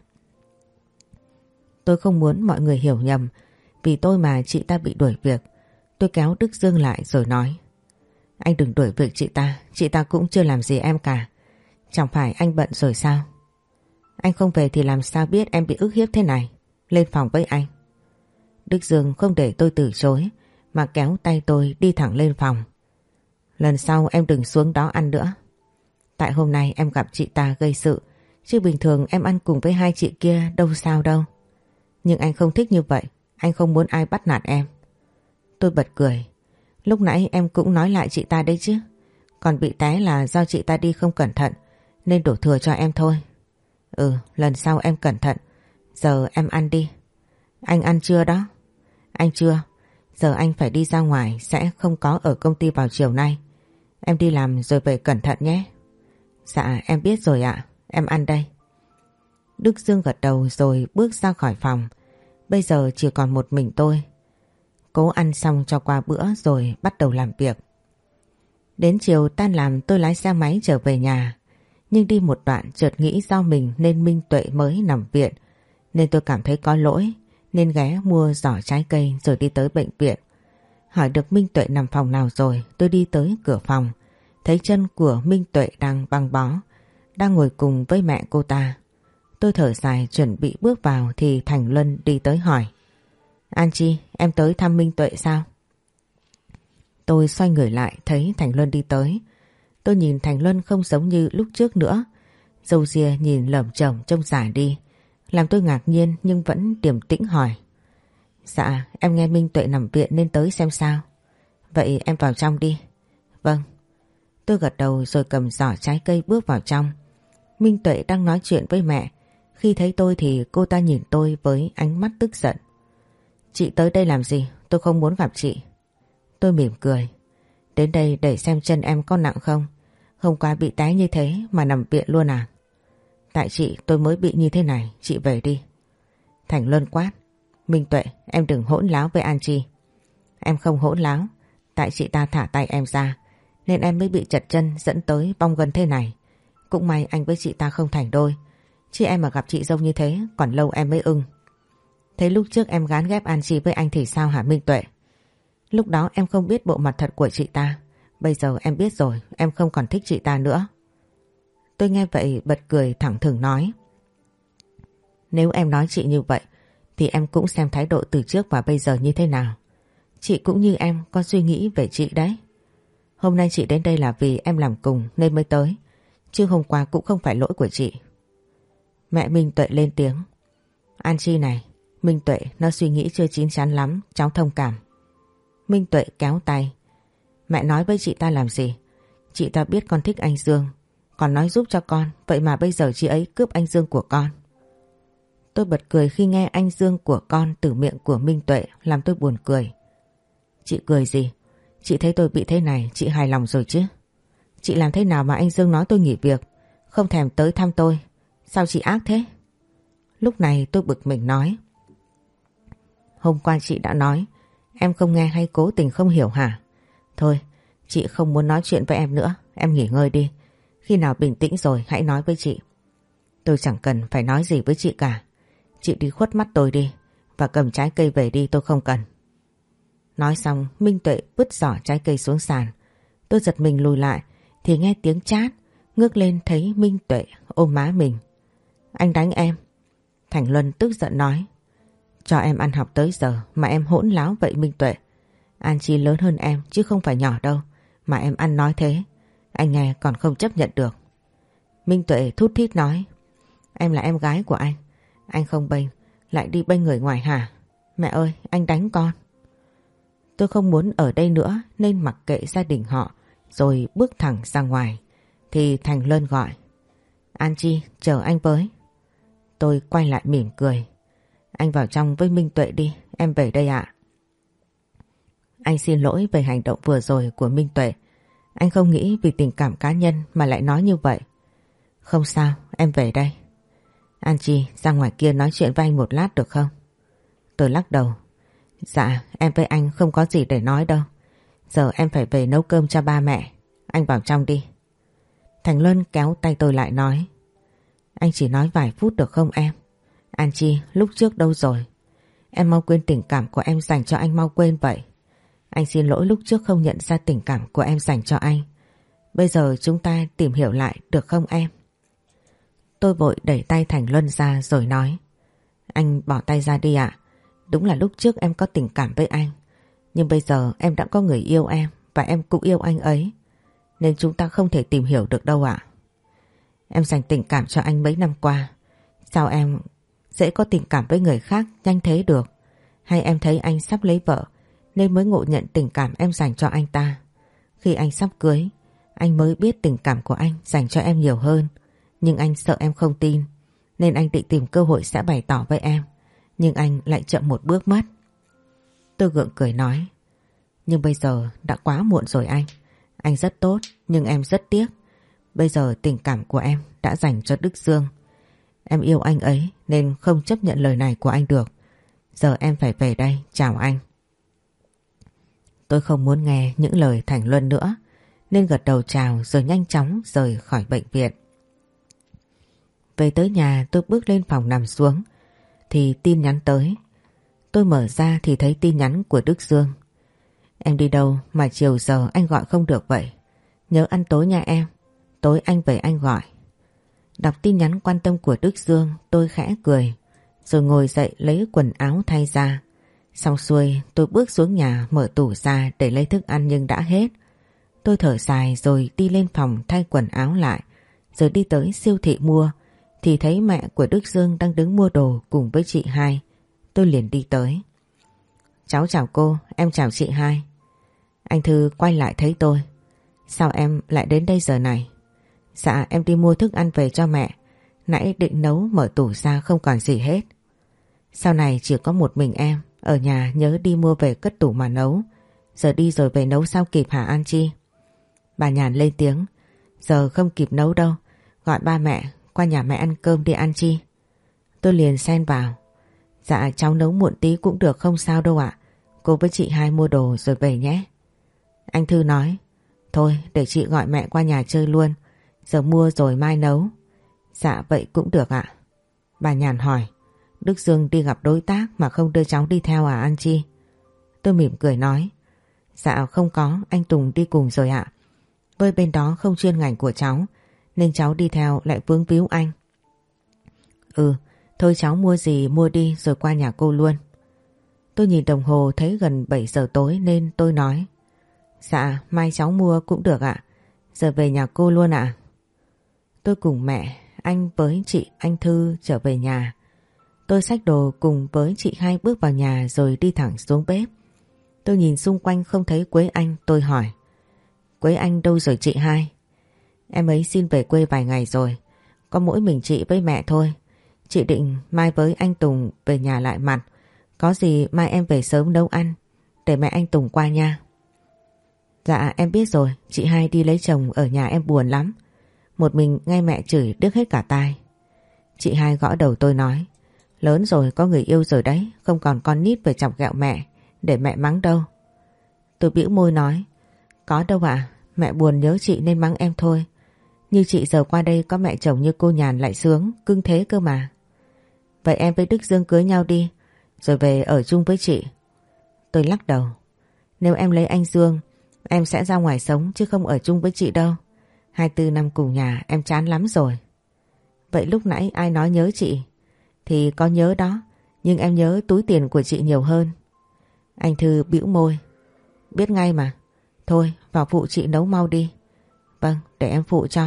Tôi không muốn mọi người hiểu nhầm, vì tôi mà chị ta bị đuổi việc. Tôi kéo Đức Dương lại rồi nói, anh đừng đuổi việc chị ta, chị ta cũng chưa làm gì em cả. Chẳng phải anh bận rồi sao? Anh không về thì làm sao biết em bị ức hiếp thế này? Lên phòng với anh. Đức Dương không để tôi từ chối mà kéo tay tôi đi thẳng lên phòng. Lần sau em đừng xuống đó ăn nữa. Tại hôm nay em gặp chị ta gây sự, chứ bình thường em ăn cùng với hai chị kia đâu sao đâu. Nhưng anh không thích như vậy, anh không muốn ai bắt nạt em. Tôi bật cười. Lúc nãy em cũng nói lại chị ta đấy chứ. Còn bị té là do chị ta đi không cẩn thận nên đổ thừa cho em thôi. Ừ, lần sau em cẩn thận. Giờ em ăn đi. Anh ăn chưa đó? Anh chưa. Giờ anh phải đi ra ngoài, sẽ không có ở công ty vào chiều nay. Em đi làm rồi về cẩn thận nhé. Dạ em biết rồi ạ. Em ăn đây. Đức Dương gật đầu rồi bước ra khỏi phòng. Bây giờ chỉ còn một mình tôi. Cố ăn xong cho qua bữa rồi bắt đầu làm việc. Đến chiều tan làm tôi lái xe máy trở về nhà. Nhưng đi một đoạn chợt nghĩ do mình nên Minh Tuệ mới nằm viện, nên tôi cảm thấy có lỗi, nên ghé mua giỏ trái cây rồi đi tới bệnh viện. Hỏi được Minh Tuệ nằm phòng nào rồi, tôi đi tới cửa phòng, thấy chân của Minh Tuệ đang băng bó, đang ngồi cùng với mẹ cô ta. Tôi thở dài chuẩn bị bước vào thì Thành Luân đi tới hỏi, An Chi, em tới thăm Minh Tuệ sao? Tôi xoay người lại thấy Thành Luân đi tới. Tôi nhìn Thành Luân không giống như lúc trước nữa. Râu ria nhìn lởm chởm trông già đi, làm tôi ngạc nhiên nhưng vẫn điềm tĩnh hỏi. Dạ, em nghe Minh Tuệ nằm viện nên tới xem sao. Vậy em vào trong đi. Vâng. Tôi gật đầu rồi cầm giỏ trái cây bước vào trong. Minh Tuệ đang nói chuyện với mẹ. Khi thấy tôi thì cô ta nhìn tôi với ánh mắt tức giận. Chị tới đây làm gì? Tôi không muốn gặp chị. Tôi mỉm cười. Đến đây để xem chân em có nặng không? Hôm qua bị té như thế mà nằm viện luôn à? Tại chị tôi mới bị như thế này, chị về đi. Thành Luân quát. Minh Tuệ, em đừng hỗn láo với An Chi. Em không hỗn láo, tại chị ta thả tay em ra nên em mới bị chật chân dẫn tới bong gân thế này. Cũng may anh với chị ta không thành đôi, chứ em mà gặp chị dâu như thế còn lâu em mới ưng. Thế lúc trước em gán ghép An Chi với anh thì sao hả Minh Tuệ? Lúc đó em không biết bộ mặt thật của chị ta. Bây giờ em biết rồi, em không còn thích chị ta nữa. Tôi nghe vậy bật cười thẳng thừng nói. Nếu em nói chị như vậy thì em cũng xem thái độ từ trước và bây giờ như thế nào. Chị cũng như em có suy nghĩ về chị đấy. Hôm nay chị đến đây là vì em làm cùng nên mới tới, chứ hôm qua cũng không phải lỗi của chị. Mẹ Minh Tuệ lên tiếng. An Chi này, Minh Tuệ nó suy nghĩ chưa chín chắn lắm, cháu thông cảm. Minh Tuệ kéo tay. Mẹ nói với chị ta làm gì? Chị ta biết con thích anh Dương, còn nói giúp cho con, vậy mà bây giờ chị ấy cướp anh Dương của con. Tôi bật cười khi nghe anh Dương của con từ miệng của Minh Tuệ, làm tôi buồn cười. Chị cười gì? Chị thấy tôi bị thế này, chị hài lòng rồi chứ? Chị làm thế nào mà anh Dương nói tôi nghỉ việc, không thèm tới thăm tôi? Sao chị ác thế? Lúc này tôi bực mình nói. Hôm qua chị đã nói, em không nghe hay cố tình không hiểu hả? Thôi, chị không muốn nói chuyện với em nữa, em nghỉ ngơi đi. Khi nào bình tĩnh rồi hãy nói với chị. Tôi chẳng cần phải nói gì với chị cả. Chị đi khuất mắt tôi đi, và cầm trái cây về đi, tôi không cần. Nói xong Minh Tuệ vứt giỏ trái cây xuống sàn. Tôi giật mình lùi lại thì nghe tiếng chát, ngước lên thấy Minh Tuệ ôm má mình. Anh đánh em. Thành Luân tức giận nói. Cho em ăn học tới giờ mà em hỗn láo vậy Minh Tuệ. An Chi lớn hơn em chứ không phải nhỏ đâu, mà em ăn nói thế, anh nghe còn không chấp nhận được. Minh Tuệ thút thít nói. Em là em gái của anh, anh không bênh lại đi bênh người ngoài hả? Mẹ ơi, anh đánh con. Tôi không muốn ở đây nữa nên mặc kệ gia đình họ rồi bước thẳng ra ngoài. Thì Thành Luân gọi. An Chi, chờ anh với. Tôi quay lại mỉm cười. Anh vào trong với Minh Tuệ đi, em về đây ạ. Anh xin lỗi về hành động vừa rồi của Minh Tuệ. Anh không nghĩ vì tình cảm cá nhân mà lại nói như vậy. Không sao, em về đây. An Chi, ra ngoài kia nói chuyện với anh một lát được không? Tôi lắc đầu. Dạ, em với anh không có gì để nói đâu. Giờ em phải về nấu cơm cho ba mẹ. Anh vào trong đi. Thành Luân kéo tay tôi lại nói. Anh chỉ nói vài phút được không em? An Chi, lúc trước đâu rồi? Em mau quên tình cảm của em dành cho anh, mau quên vậy. Anh xin lỗi lúc trước không nhận ra tình cảm của em dành cho anh. Bây giờ chúng ta tìm hiểu lại được không em? Tôi vội đẩy tay Thành Luân ra rồi nói. Anh bỏ tay ra đi ạ. Đúng là lúc trước em có tình cảm với anh, nhưng bây giờ em đã có người yêu em và em cũng yêu anh ấy, nên chúng ta không thể tìm hiểu được đâu ạ. Em dành tình cảm cho anh mấy năm qua, sao em dễ có tình cảm với người khác nhanh thế được? Hay em thấy anh sắp lấy vợ nên mới ngộ nhận tình cảm em dành cho anh ta? Khi anh sắp cưới, anh mới biết tình cảm của anh dành cho em nhiều hơn, nhưng anh sợ em không tin nên anh định tìm cơ hội sẽ bày tỏ với em, nhưng anh lại chậm một bước mất. Tôi gượng cười nói. Nhưng bây giờ đã quá muộn rồi anh. Anh rất tốt nhưng em rất tiếc. Bây giờ tình cảm của em đã dành cho Đức Dương. Em yêu anh ấy nên không chấp nhận lời này của anh được. Giờ em phải về đây, chào anh. Tôi không muốn nghe những lời Thành Luân nữa nên gật đầu chào rồi nhanh chóng rời khỏi bệnh viện. Về tới nhà tôi bước lên phòng nằm xuống thì tin nhắn tới. Tôi mở ra thì thấy tin nhắn của Đức Dương. Em đi đâu mà chiều giờ anh gọi không được vậy? Nhớ ăn tối nha em. Tối anh về anh gọi. Đọc tin nhắn quan tâm của Đức Dương, tôi khẽ cười rồi ngồi dậy lấy quần áo thay ra. Xong xuôi tôi bước xuống nhà mở tủ ra để lấy thức ăn nhưng đã hết. Tôi thở dài rồi đi lên phòng thay quần áo lại, rồi đi tới siêu thị mua thì thấy mẹ của Đức Dương đang đứng mua đồ cùng với chị hai. Tôi liền đi tới. Cháu chào cô, em chào chị hai. Anh Thư quay lại thấy tôi. Sao em lại đến đây giờ này? Dạ em đi mua thức ăn về cho mẹ. Nãy định nấu mở tủ ra không còn gì hết. Sau này chỉ có một mình em. Ở nhà nhớ đi mua về cất tủ mà nấu. Giờ đi rồi về nấu sao kịp hả An Chi? Bà Nhàn lên tiếng. Giờ không kịp nấu đâu. Gọi ba mẹ qua nhà mẹ ăn cơm đi An Chi. Tôi liền xen vào. Dạ cháu nấu muộn tí cũng được không sao đâu ạ. Cô với chị hai mua đồ rồi về nhé. Anh Thư nói. Thôi để chị gọi mẹ qua nhà chơi luôn. Giờ mua rồi mai nấu. Dạ vậy cũng được ạ. Bà Nhàn hỏi. Đức Dương đi gặp đối tác mà không đưa cháu đi theo à An Chi? Tôi mỉm cười nói. Dạ không có, anh Tùng đi cùng rồi ạ. Với bên đó không chuyên ngành của cháu nên cháu đi theo lại vướng víu anh. Ừ, thôi cháu mua gì mua đi rồi qua nhà cô luôn. Tôi nhìn đồng hồ thấy gần bảy giờ tối nên tôi nói. Dạ mai cháu mua cũng được ạ. Giờ về nhà cô luôn ạ. Tôi cùng mẹ, anh với chị, anh Thư trở về nhà. Tôi xách đồ cùng với chị hai bước vào nhà rồi đi thẳng xuống bếp. Tôi nhìn xung quanh không thấy Quế Anh, tôi hỏi. Quế Anh đâu rồi chị hai? Em ấy xin về quê vài ngày rồi. Có mỗi mình chị với mẹ thôi. Chị định mai với anh Tùng về nhà lại mặt. Có gì mai em về sớm nấu ăn để mẹ anh Tùng qua nha. Dạ em biết rồi. Chị hai đi lấy chồng ở nhà em buồn lắm. Một mình nghe mẹ chửi đứt hết cả tai. Chị hai gõ đầu tôi nói. Lớn rồi có người yêu rồi đấy. Không còn con nít về chọc ghẹo mẹ để mẹ mắng đâu. Tôi bĩu môi nói. Có đâu ạ. Mẹ buồn nhớ chị nên mắng em thôi. Như chị giờ qua đây có mẹ chồng như cô Nhàn lại sướng, cưng thế cơ mà. Vậy em với Đức Dương cưới nhau đi, rồi về ở chung với chị. Tôi lắc đầu. Nếu em lấy anh Dương, em sẽ ra ngoài sống chứ không ở chung với chị đâu. hai mươi tư năm cùng nhà em chán lắm rồi. Vậy lúc nãy ai nói nhớ chị? Thì có nhớ đó, nhưng em nhớ túi tiền của chị nhiều hơn. Anh Thư bĩu môi. Biết ngay mà. Thôi vào phụ chị nấu mau đi. Vâng, để em phụ cho.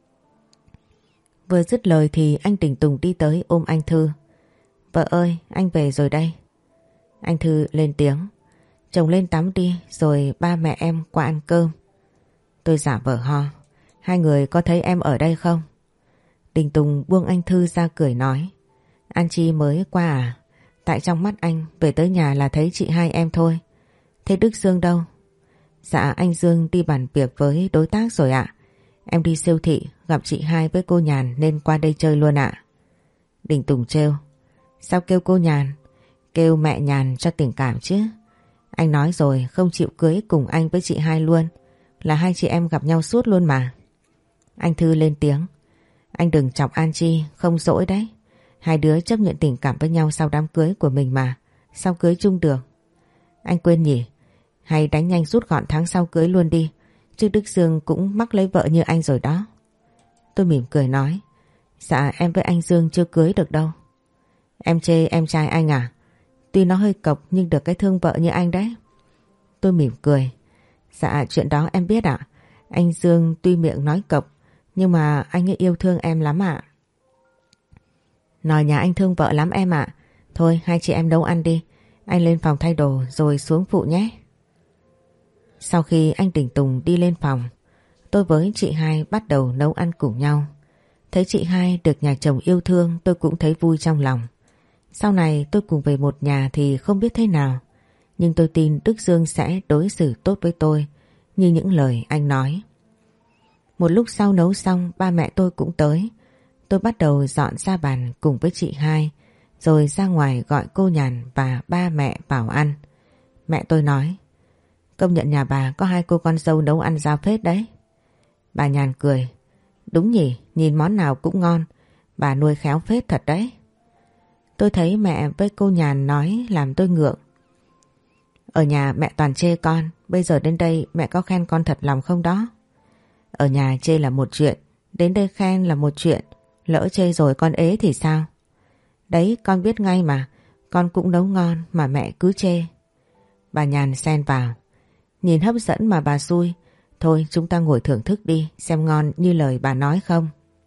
Vừa dứt lời thì anh Đình Tùng đi tới ôm anh Thư. Vợ ơi, anh về rồi đây. Anh Thư lên tiếng. Chồng lên tắm đi rồi ba mẹ em qua ăn cơm. Tôi giả vờ ho. Hai người có thấy em ở đây không? Đình Tùng buông anh Thư ra cười nói. An Chi mới qua à? Tại trong mắt anh về tới nhà là thấy chị hai em thôi. Thế Đức Dương đâu? Dạ anh Dương đi bàn việc với đối tác rồi ạ. Em đi siêu thị gặp chị hai với cô Nhàn nên qua đây chơi luôn ạ. Đình Tùng trêu. Sao kêu cô Nhàn? Kêu mẹ Nhàn cho tình cảm chứ. Anh nói rồi không chịu cưới cùng anh với chị hai luôn. Là hai chị em gặp nhau suốt luôn mà. Anh Thư lên tiếng. Anh đừng chọc An Chi, không dỗi đấy. Hai đứa chấp nhận tình cảm với nhau sau đám cưới của mình mà. Sao cưới chung được? Anh quên nhỉ? Hay đánh nhanh rút gọn tháng sau cưới luôn đi. Chứ Đức Dương cũng mắc lấy vợ như anh rồi đó. Tôi mỉm cười nói. Dạ em với anh Dương chưa cưới được đâu. Em chê em trai anh à? Tuy nó hơi cộc nhưng được cái thương vợ như anh đấy. Tôi mỉm cười. Dạ chuyện đó em biết ạ. Anh Dương tuy miệng nói cộc nhưng mà anh ấy yêu thương em lắm ạ. Nói nhà anh thương vợ lắm em ạ. Thôi hai chị em nấu ăn đi. Anh lên phòng thay đồ rồi xuống phụ nhé. Sau khi anh Đình Tùng đi lên phòng, tôi với chị hai bắt đầu nấu ăn cùng nhau. Thấy chị hai được nhà chồng yêu thương tôi cũng thấy vui trong lòng. Sau này tôi cùng về một nhà thì không biết thế nào. Nhưng tôi tin Đức Dương sẽ đối xử tốt với tôi như những lời anh nói. Một lúc sau nấu xong ba mẹ tôi cũng tới. Tôi bắt đầu dọn ra bàn cùng với chị hai. Rồi ra ngoài gọi cô Nhàn và ba mẹ vào ăn. Mẹ tôi nói. Công nhận nhà bà có hai cô con dâu nấu ăn ra phết đấy. Bà Nhàn cười. Đúng nhỉ, nhìn món nào cũng ngon. Bà nuôi khéo phết thật đấy. Tôi thấy mẹ với cô Nhàn nói làm tôi ngượng. Ở nhà mẹ toàn chê con. Bây giờ đến đây mẹ có khen con thật lòng không đó? Ở nhà chê là một chuyện. Đến đây khen là một chuyện. Lỡ chê rồi con ế thì sao? Đấy con biết ngay mà. Con cũng nấu ngon mà mẹ cứ chê. Bà Nhàn xen vào. Nhìn hấp dẫn mà bà xui. Thôi chúng ta ngồi thưởng thức đi. Xem ngon như lời bà nói không?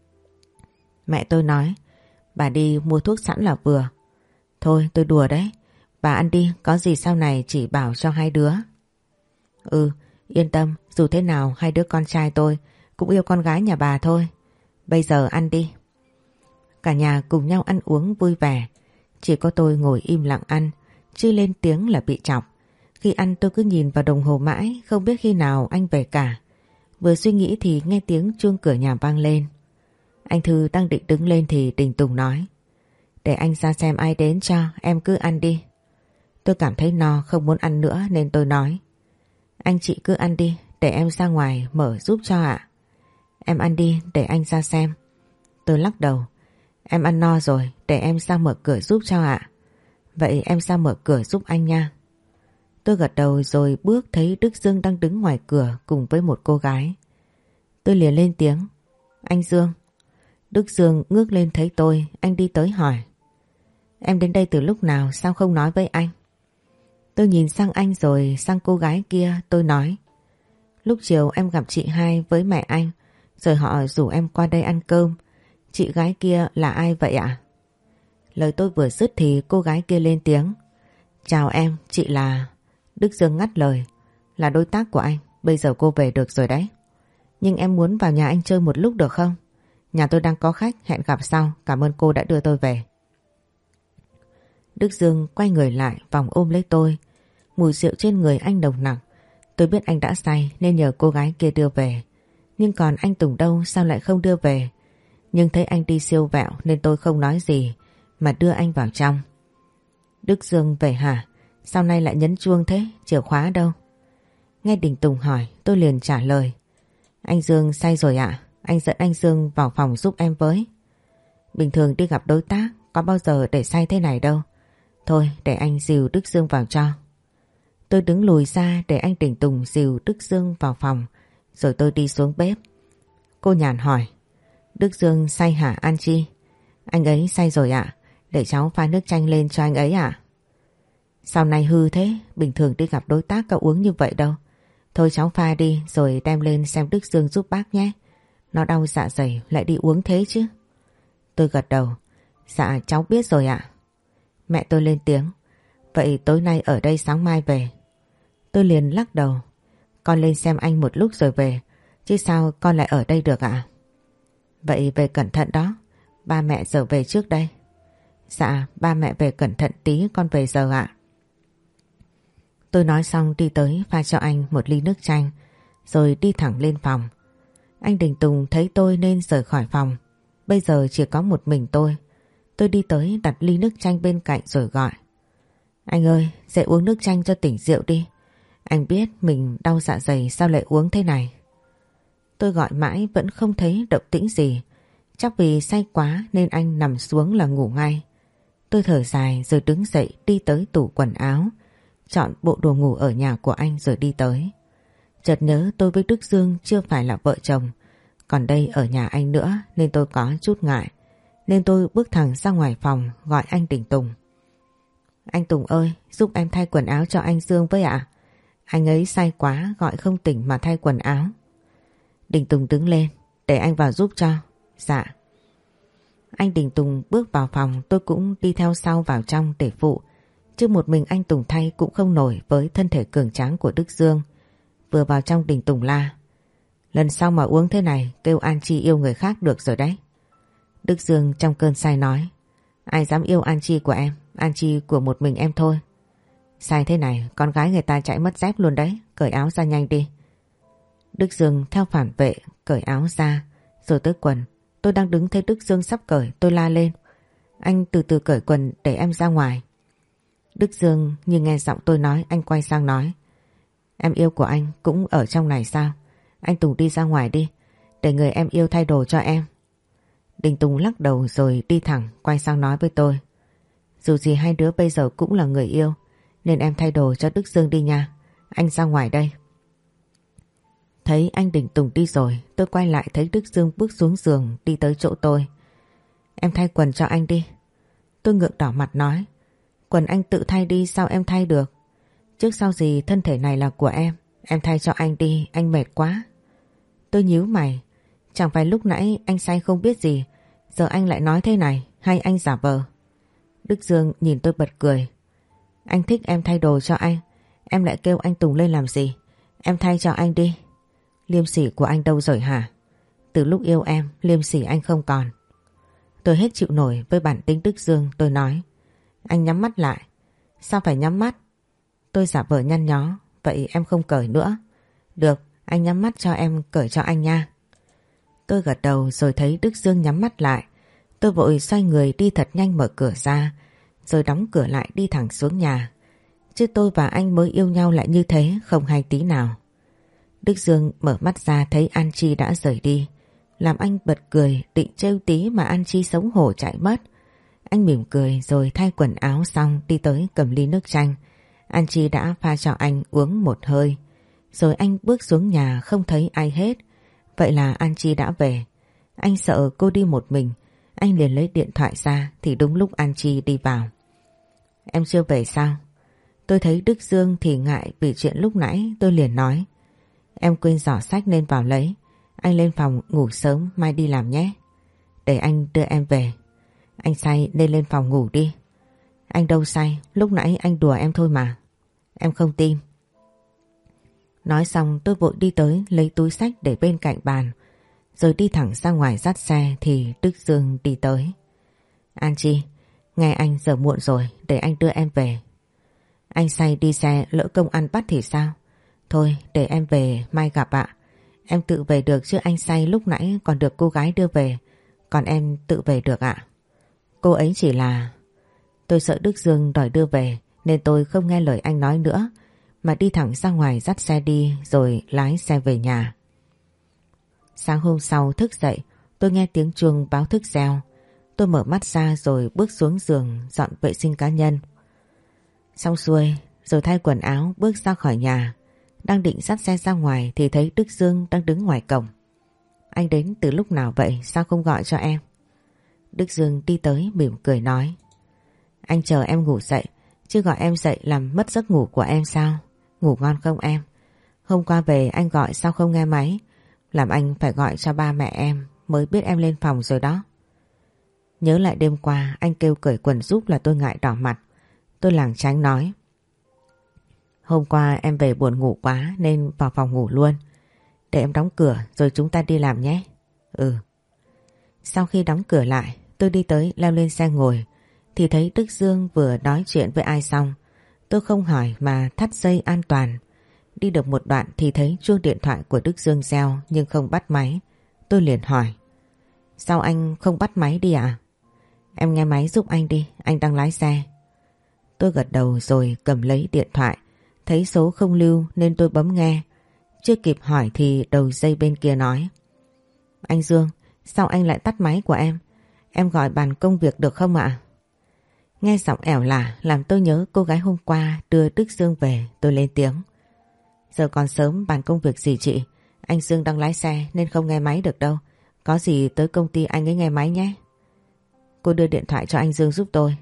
Mẹ tôi nói. Bà đi mua thuốc sẵn là vừa. Thôi tôi đùa đấy. Bà ăn đi. Có gì sau này chỉ bảo cho hai đứa. Ừ yên tâm. Dù thế nào hai đứa con trai tôi cũng yêu con gái nhà bà thôi. Bây giờ ăn đi. Cả nhà cùng nhau ăn uống vui vẻ. Chỉ có tôi ngồi im lặng ăn, chứ lên tiếng là bị chọc. Khi ăn tôi cứ nhìn vào đồng hồ mãi, không biết khi nào anh về cả. Vừa suy nghĩ thì nghe tiếng chuông cửa nhà vang lên. Anh Thư đang định đứng lên thì Đình Tùng nói: để anh ra xem ai đến cho, em cứ ăn đi. Tôi cảm thấy no không muốn ăn nữa nên tôi nói: anh chị cứ ăn đi, để em ra ngoài mở giúp cho ạ. Em ăn đi để anh ra xem. Tôi lắc đầu: em ăn no rồi, để em ra mở cửa giúp cho ạ. Vậy em ra mở cửa giúp anh nha. Tôi gật đầu rồi bước thấy Đức Dương đang đứng ngoài cửa cùng với một cô gái. Tôi liền lên tiếng: anh Dương. Đức Dương ngước lên thấy tôi, anh đi tới hỏi: em đến đây từ lúc nào, sao không nói với anh? Tôi nhìn sang anh rồi sang cô gái kia, tôi nói: lúc chiều em gặp chị hai với mẹ anh, rồi họ rủ em qua đây ăn cơm. Chị gái kia là ai vậy ạ? Lời tôi vừa dứt thì cô gái kia lên tiếng: chào em, chị là... Đức Dương ngắt lời: là đối tác của anh, bây giờ cô về được rồi đấy. Nhưng em muốn vào nhà anh chơi một lúc được không? Nhà tôi đang có khách, hẹn gặp sau, cảm ơn cô đã đưa tôi về. Đức Dương quay người lại vòng ôm lấy tôi. Mùi rượu trên người anh nồng nặc. Tôi biết anh đã say nên nhờ cô gái kia đưa về. Nhưng còn anh Tùng đâu, sao lại không đưa về? Nhưng thấy anh đi siêu vẹo nên tôi không nói gì mà đưa anh vào trong. Đức Dương về hả? Sao nay lại nhấn chuông thế? Chìa khóa đâu? Nghe Đình Tùng hỏi tôi liền trả lời: anh Dương say rồi ạ. Anh dẫn anh Dương vào phòng giúp em với. Bình thường đi gặp đối tác có bao giờ để say thế này đâu. Thôi để anh dìu Đức Dương vào cho. Tôi đứng lùi ra để anh Đình Tùng dìu Đức Dương vào phòng. Rồi tôi đi xuống bếp. Cô Nhàn hỏi: Đức Dương say hả An Chi? Anh ấy say rồi ạ. Để cháu pha nước chanh lên cho anh ấy ạ. Sao này hư thế? Bình thường đi gặp đối tác có uống như vậy đâu. Thôi cháu pha đi rồi đem lên xem Đức Dương giúp bác nhé. Nó đau dạ dày lại đi uống thế chứ. Tôi gật đầu: dạ cháu biết rồi ạ. Mẹ tôi lên tiếng: vậy tối nay ở đây sáng mai về. Tôi liền lắc đầu: con lên xem anh một lúc rồi về, chứ sao con lại ở đây được ạ? Vậy về cẩn thận đó, ba mẹ giờ về trước đây. Dạ ba mẹ về cẩn thận tí, con về giờ ạ. Tôi nói xong đi tới pha cho anh một ly nước chanh rồi đi thẳng lên phòng. Anh Đình Tùng thấy tôi nên rời khỏi phòng. Bây giờ chỉ có một mình tôi. Tôi đi tới đặt ly nước chanh bên cạnh rồi gọi: anh ơi, dậy uống nước chanh cho tỉnh rượu đi. Anh biết mình đau dạ dày sao lại uống thế này. Tôi gọi mãi vẫn không thấy động tĩnh gì. Chắc vì say quá nên anh nằm xuống là ngủ ngay. Tôi thở dài rồi đứng dậy đi tới tủ quần áo, chọn bộ đồ ngủ ở nhà của anh rồi đi tới. Chợt nhớ tôi với Đức Dương chưa phải là vợ chồng, còn đây ở nhà anh nữa nên tôi có chút ngại. Nên tôi bước thẳng ra ngoài phòng gọi anh Đình Tùng: anh Tùng ơi, giúp em thay quần áo cho anh Dương với ạ. Anh ấy say quá gọi không tỉnh mà thay quần áo. Đình Tùng đứng lên: để anh vào giúp cho. Dạ. Anh Đình Tùng bước vào phòng, tôi cũng đi theo sau vào trong để phụ. Chứ một mình anh Tùng thay cũng không nổi với thân thể cường tráng của Đức Dương. Vừa vào trong Đình Tùng la: lần sau mà uống thế này kêu An Chi yêu người khác được rồi đấy. Đức Dương trong cơn say nói: ai dám yêu An Chi của em, An Chi của một mình em thôi. Say thế này con gái người ta chạy mất dép luôn đấy, cởi áo ra nhanh đi. Đức Dương theo phản vệ cởi áo ra rồi tới quần. Tôi đang đứng thấy Đức Dương sắp cởi, tôi la lên: anh từ từ cởi quần để em ra ngoài. Đức Dương như nghe giọng tôi nói, anh quay sang nói: em yêu của anh cũng ở trong này sao? Anh Tùng đi ra ngoài đi, để người em yêu thay đồ cho em. Đình Tùng lắc đầu rồi đi thẳng quay sang nói với tôi: dù gì hai đứa bây giờ cũng là người yêu, nên em thay đồ cho Đức Dương đi nha. Anh ra ngoài đây. Thấy anh Đình Tùng đi rồi, tôi quay lại thấy Đức Dương bước xuống giường đi tới chỗ tôi. Em thay quần cho anh đi. Tôi ngượng đỏ mặt nói: quần anh tự thay đi, sao em thay được? Trước sau gì thân thể này là của em, em thay cho anh đi, anh mệt quá. Tôi nhíu mày: chẳng phải lúc nãy anh say không biết gì, giờ anh lại nói thế này, hay anh giả vờ? Đức Dương nhìn tôi bật cười: anh thích em thay đồ cho anh, em lại kêu anh Tùng lên làm gì? Em thay cho anh đi. Liêm sỉ của anh đâu rồi hả? từ lúc yêu em, liêm sỉ anh không còn. Tôi hết chịu nổi với bản tính Đức Dương, tôi nói. Anh nhắm mắt lại. Sao phải nhắm mắt? Tôi giả vờ nhăn nhó. Vậy em không cởi nữa. Được, anh nhắm mắt cho em cởi cho anh nha. Tôi gật đầu rồi thấy Đức Dương nhắm mắt lại. Tôi vội xoay người đi thật nhanh mở cửa ra, rồi đóng cửa lại đi thẳng xuống nhà. Chứ tôi và anh mới yêu nhau lại như thế, không hay tí nào. Đức Dương mở mắt ra thấy An Chi đã rời đi. Làm anh bật cười, định trêu tí mà An Chi xấu hổ chạy mất. Anh mỉm cười rồi thay quần áo xong đi tới cầm ly nước chanh. An Chi đã pha cho anh uống một hơi. Rồi anh bước xuống nhà không thấy ai hết. Vậy là An Chi đã về. Anh sợ cô đi một mình. Anh liền lấy điện thoại ra thì đúng lúc An Chi đi vào. Em chưa về sao? Tôi thấy Đức Dương thì ngại vì chuyện lúc nãy, tôi liền nói. Em quên giỏ sách nên vào lấy. Anh lên phòng ngủ sớm mai đi làm nhé. Để anh đưa em về. Anh say nên lên phòng ngủ đi. Anh đâu say, lúc nãy anh đùa em thôi mà. Em không tin. Nói xong tôi vội đi tới lấy túi sách để bên cạnh bàn. Rồi đi thẳng ra ngoài dắt xe thì Đức Dương đi tới. An Chi, nghe anh giờ muộn rồi, để anh đưa em về. Anh say đi xe lỡ công an bắt thì sao? Thôi để em về mai gặp ạ. Em tự về được chứ anh say lúc nãy còn được cô gái đưa về. Còn em tự về được ạ. Cô ấy chỉ là... Tôi sợ Đức Dương đòi đưa về nên tôi không nghe lời anh nói nữa, mà đi thẳng ra ngoài dắt xe đi rồi lái xe về nhà. Sáng hôm sau thức dậy, tôi nghe tiếng chuông báo thức reo. Tôi mở mắt ra rồi bước xuống giường dọn vệ sinh cá nhân. Xong xuôi rồi thay quần áo bước ra khỏi nhà. Đang định dắt xe ra ngoài thì thấy Đức Dương đang đứng ngoài cổng. Anh đến từ lúc nào vậy, sao không gọi cho em? Đức Dương đi tới mỉm cười nói. Anh chờ em ngủ dậy, chứ gọi em dậy làm mất giấc ngủ của em sao? Ngủ ngon không em? Hôm qua về anh gọi sao không nghe máy? Làm anh phải gọi cho ba mẹ em mới biết em lên phòng rồi đó. Nhớ lại đêm qua anh kêu cởi quần giúp là tôi ngại đỏ mặt. Tôi lảng tránh nói. Hôm qua em về buồn ngủ quá nên vào phòng ngủ luôn. Để em đóng cửa rồi chúng ta đi làm nhé. Ừ. Sau khi đóng cửa lại, tôi đi tới leo lên xe ngồi thì thấy Đức Dương vừa nói chuyện với ai xong. Tôi không hỏi mà thắt dây an toàn. Đi được một đoạn thì thấy chuông điện thoại của Đức Dương reo nhưng không bắt máy. Tôi liền hỏi. Sao anh không bắt máy đi ạ? Em nghe máy giúp anh đi, anh đang lái xe. Tôi gật đầu rồi cầm lấy điện thoại. Thấy số không lưu nên tôi bấm nghe. Chưa kịp hỏi thì đầu dây bên kia nói. Anh Dương, sao anh lại tắt máy của em? Em gọi bàn công việc được không ạ? Nghe giọng ẻo lả làm tôi nhớ cô gái hôm qua đưa Đức Dương về. Tôi lên tiếng. Giờ còn sớm, bàn công việc gì chị? Anh Dương đang lái xe nên không nghe máy được đâu. Có gì tới công ty anh ấy nghe máy nhé. Cô đưa điện thoại cho anh Dương giúp tôi.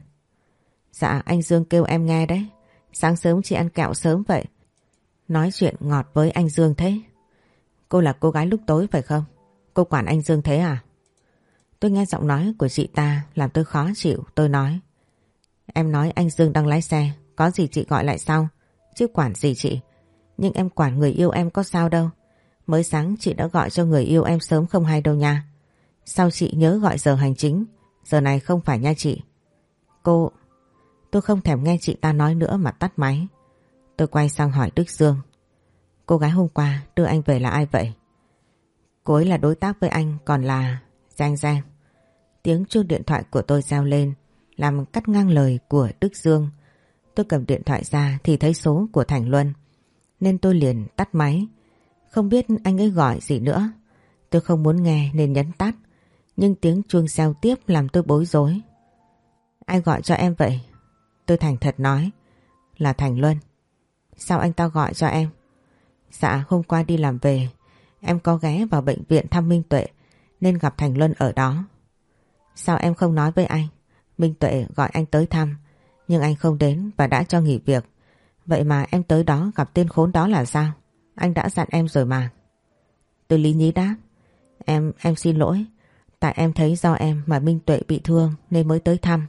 Dạ anh Dương kêu em nghe đấy. Sáng sớm chị ăn kẹo sớm vậy. Nói chuyện ngọt với anh Dương thế. Cô là cô gái lúc tối phải không? Cô quản anh Dương thế à? Tôi nghe giọng nói của chị ta làm tôi khó chịu. Tôi nói. Em nói anh Dương đang lái xe. Có gì chị gọi lại sau. Chứ quản gì chị. Nhưng em quản người yêu em có sao đâu. Mới sáng chị đã gọi cho người yêu em sớm không hay đâu nha. Sao chị nhớ gọi giờ hành chính? Giờ này không phải nha chị. Cô... Tôi không thèm nghe chị ta nói nữa mà tắt máy. Tôi quay sang hỏi Đức Dương. Cô gái hôm qua đưa anh về là ai vậy? Cô ấy là đối tác với anh, còn là... Giang Giang. Tiếng chuông điện thoại của tôi reo lên làm cắt ngang lời của Đức Dương. Tôi cầm điện thoại ra thì thấy số của Thành Luân nên tôi liền tắt máy. Không biết anh ấy gọi gì nữa. Tôi không muốn nghe nên nhấn tắt. Nhưng tiếng chuông reo tiếp làm tôi bối rối. Ai gọi cho em vậy? Tôi thành thật nói. Là Thành Luân. Sao anh ta gọi cho em? Dạ hôm qua đi làm về em có ghé vào bệnh viện thăm Minh Tuệ nên gặp Thành Luân ở đó. Sao em không nói với anh? Minh Tuệ gọi anh tới thăm nhưng anh không đến và đã cho nghỉ việc. Vậy mà em tới đó gặp tên khốn đó là sao? Anh đã dặn em rồi mà. Tôi lý nhí đáp. Em, em xin lỗi. Tại em thấy do em mà Minh Tuệ bị thương nên mới tới thăm.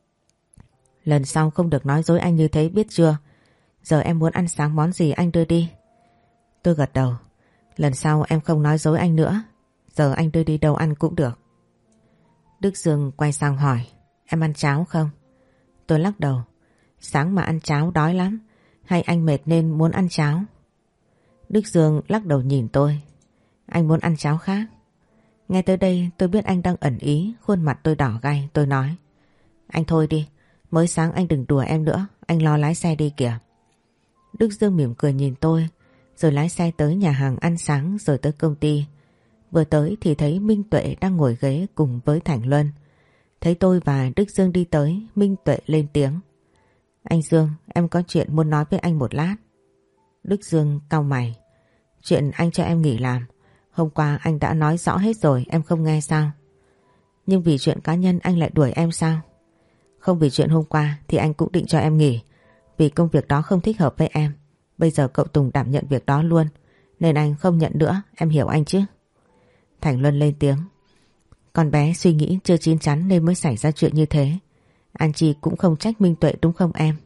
Lần sau không được nói dối anh như thế biết chưa? Giờ em muốn ăn sáng món gì anh đưa đi. Tôi gật đầu. Lần sau em không nói dối anh nữa. giờ anh đưa đi đâu ăn cũng được. Đức Dương quay sang hỏi, em ăn cháo không? Tôi lắc đầu, sáng mà ăn cháo đói lắm, hay anh mệt nên muốn ăn cháo? Đức Dương lắc đầu nhìn tôi, anh muốn ăn cháo khác. Nghe tới đây tôi biết anh đang ẩn ý, khuôn mặt tôi đỏ gay, tôi nói, anh thôi đi, mới sáng anh đừng đùa em nữa, anh lo lái xe đi kìa. Đức Dương mỉm cười nhìn tôi, rồi lái xe tới nhà hàng ăn sáng rồi tới công ty. Vừa tới thì thấy Minh Tuệ đang ngồi ghế cùng với Thành Luân. Thấy tôi và Đức Dương đi tới, Minh Tuệ lên tiếng, anh Dương, em có chuyện muốn nói với anh một lát. Đức Dương cau mày, chuyện anh cho em nghỉ làm, hôm qua anh đã nói rõ hết rồi, em không nghe sao? Nhưng vì chuyện cá nhân anh lại đuổi em sao? Không vì chuyện hôm qua thì anh cũng định cho em nghỉ, vì công việc đó không thích hợp với em. Bây giờ cậu Tùng đảm nhận việc đó luôn, nên anh không nhận nữa, em hiểu anh chứ? Thành Luân lên tiếng, con bé suy nghĩ chưa chín chắn nên mới xảy ra chuyện như thế. Anh Chi cũng không trách Minh Tuệ đúng không em?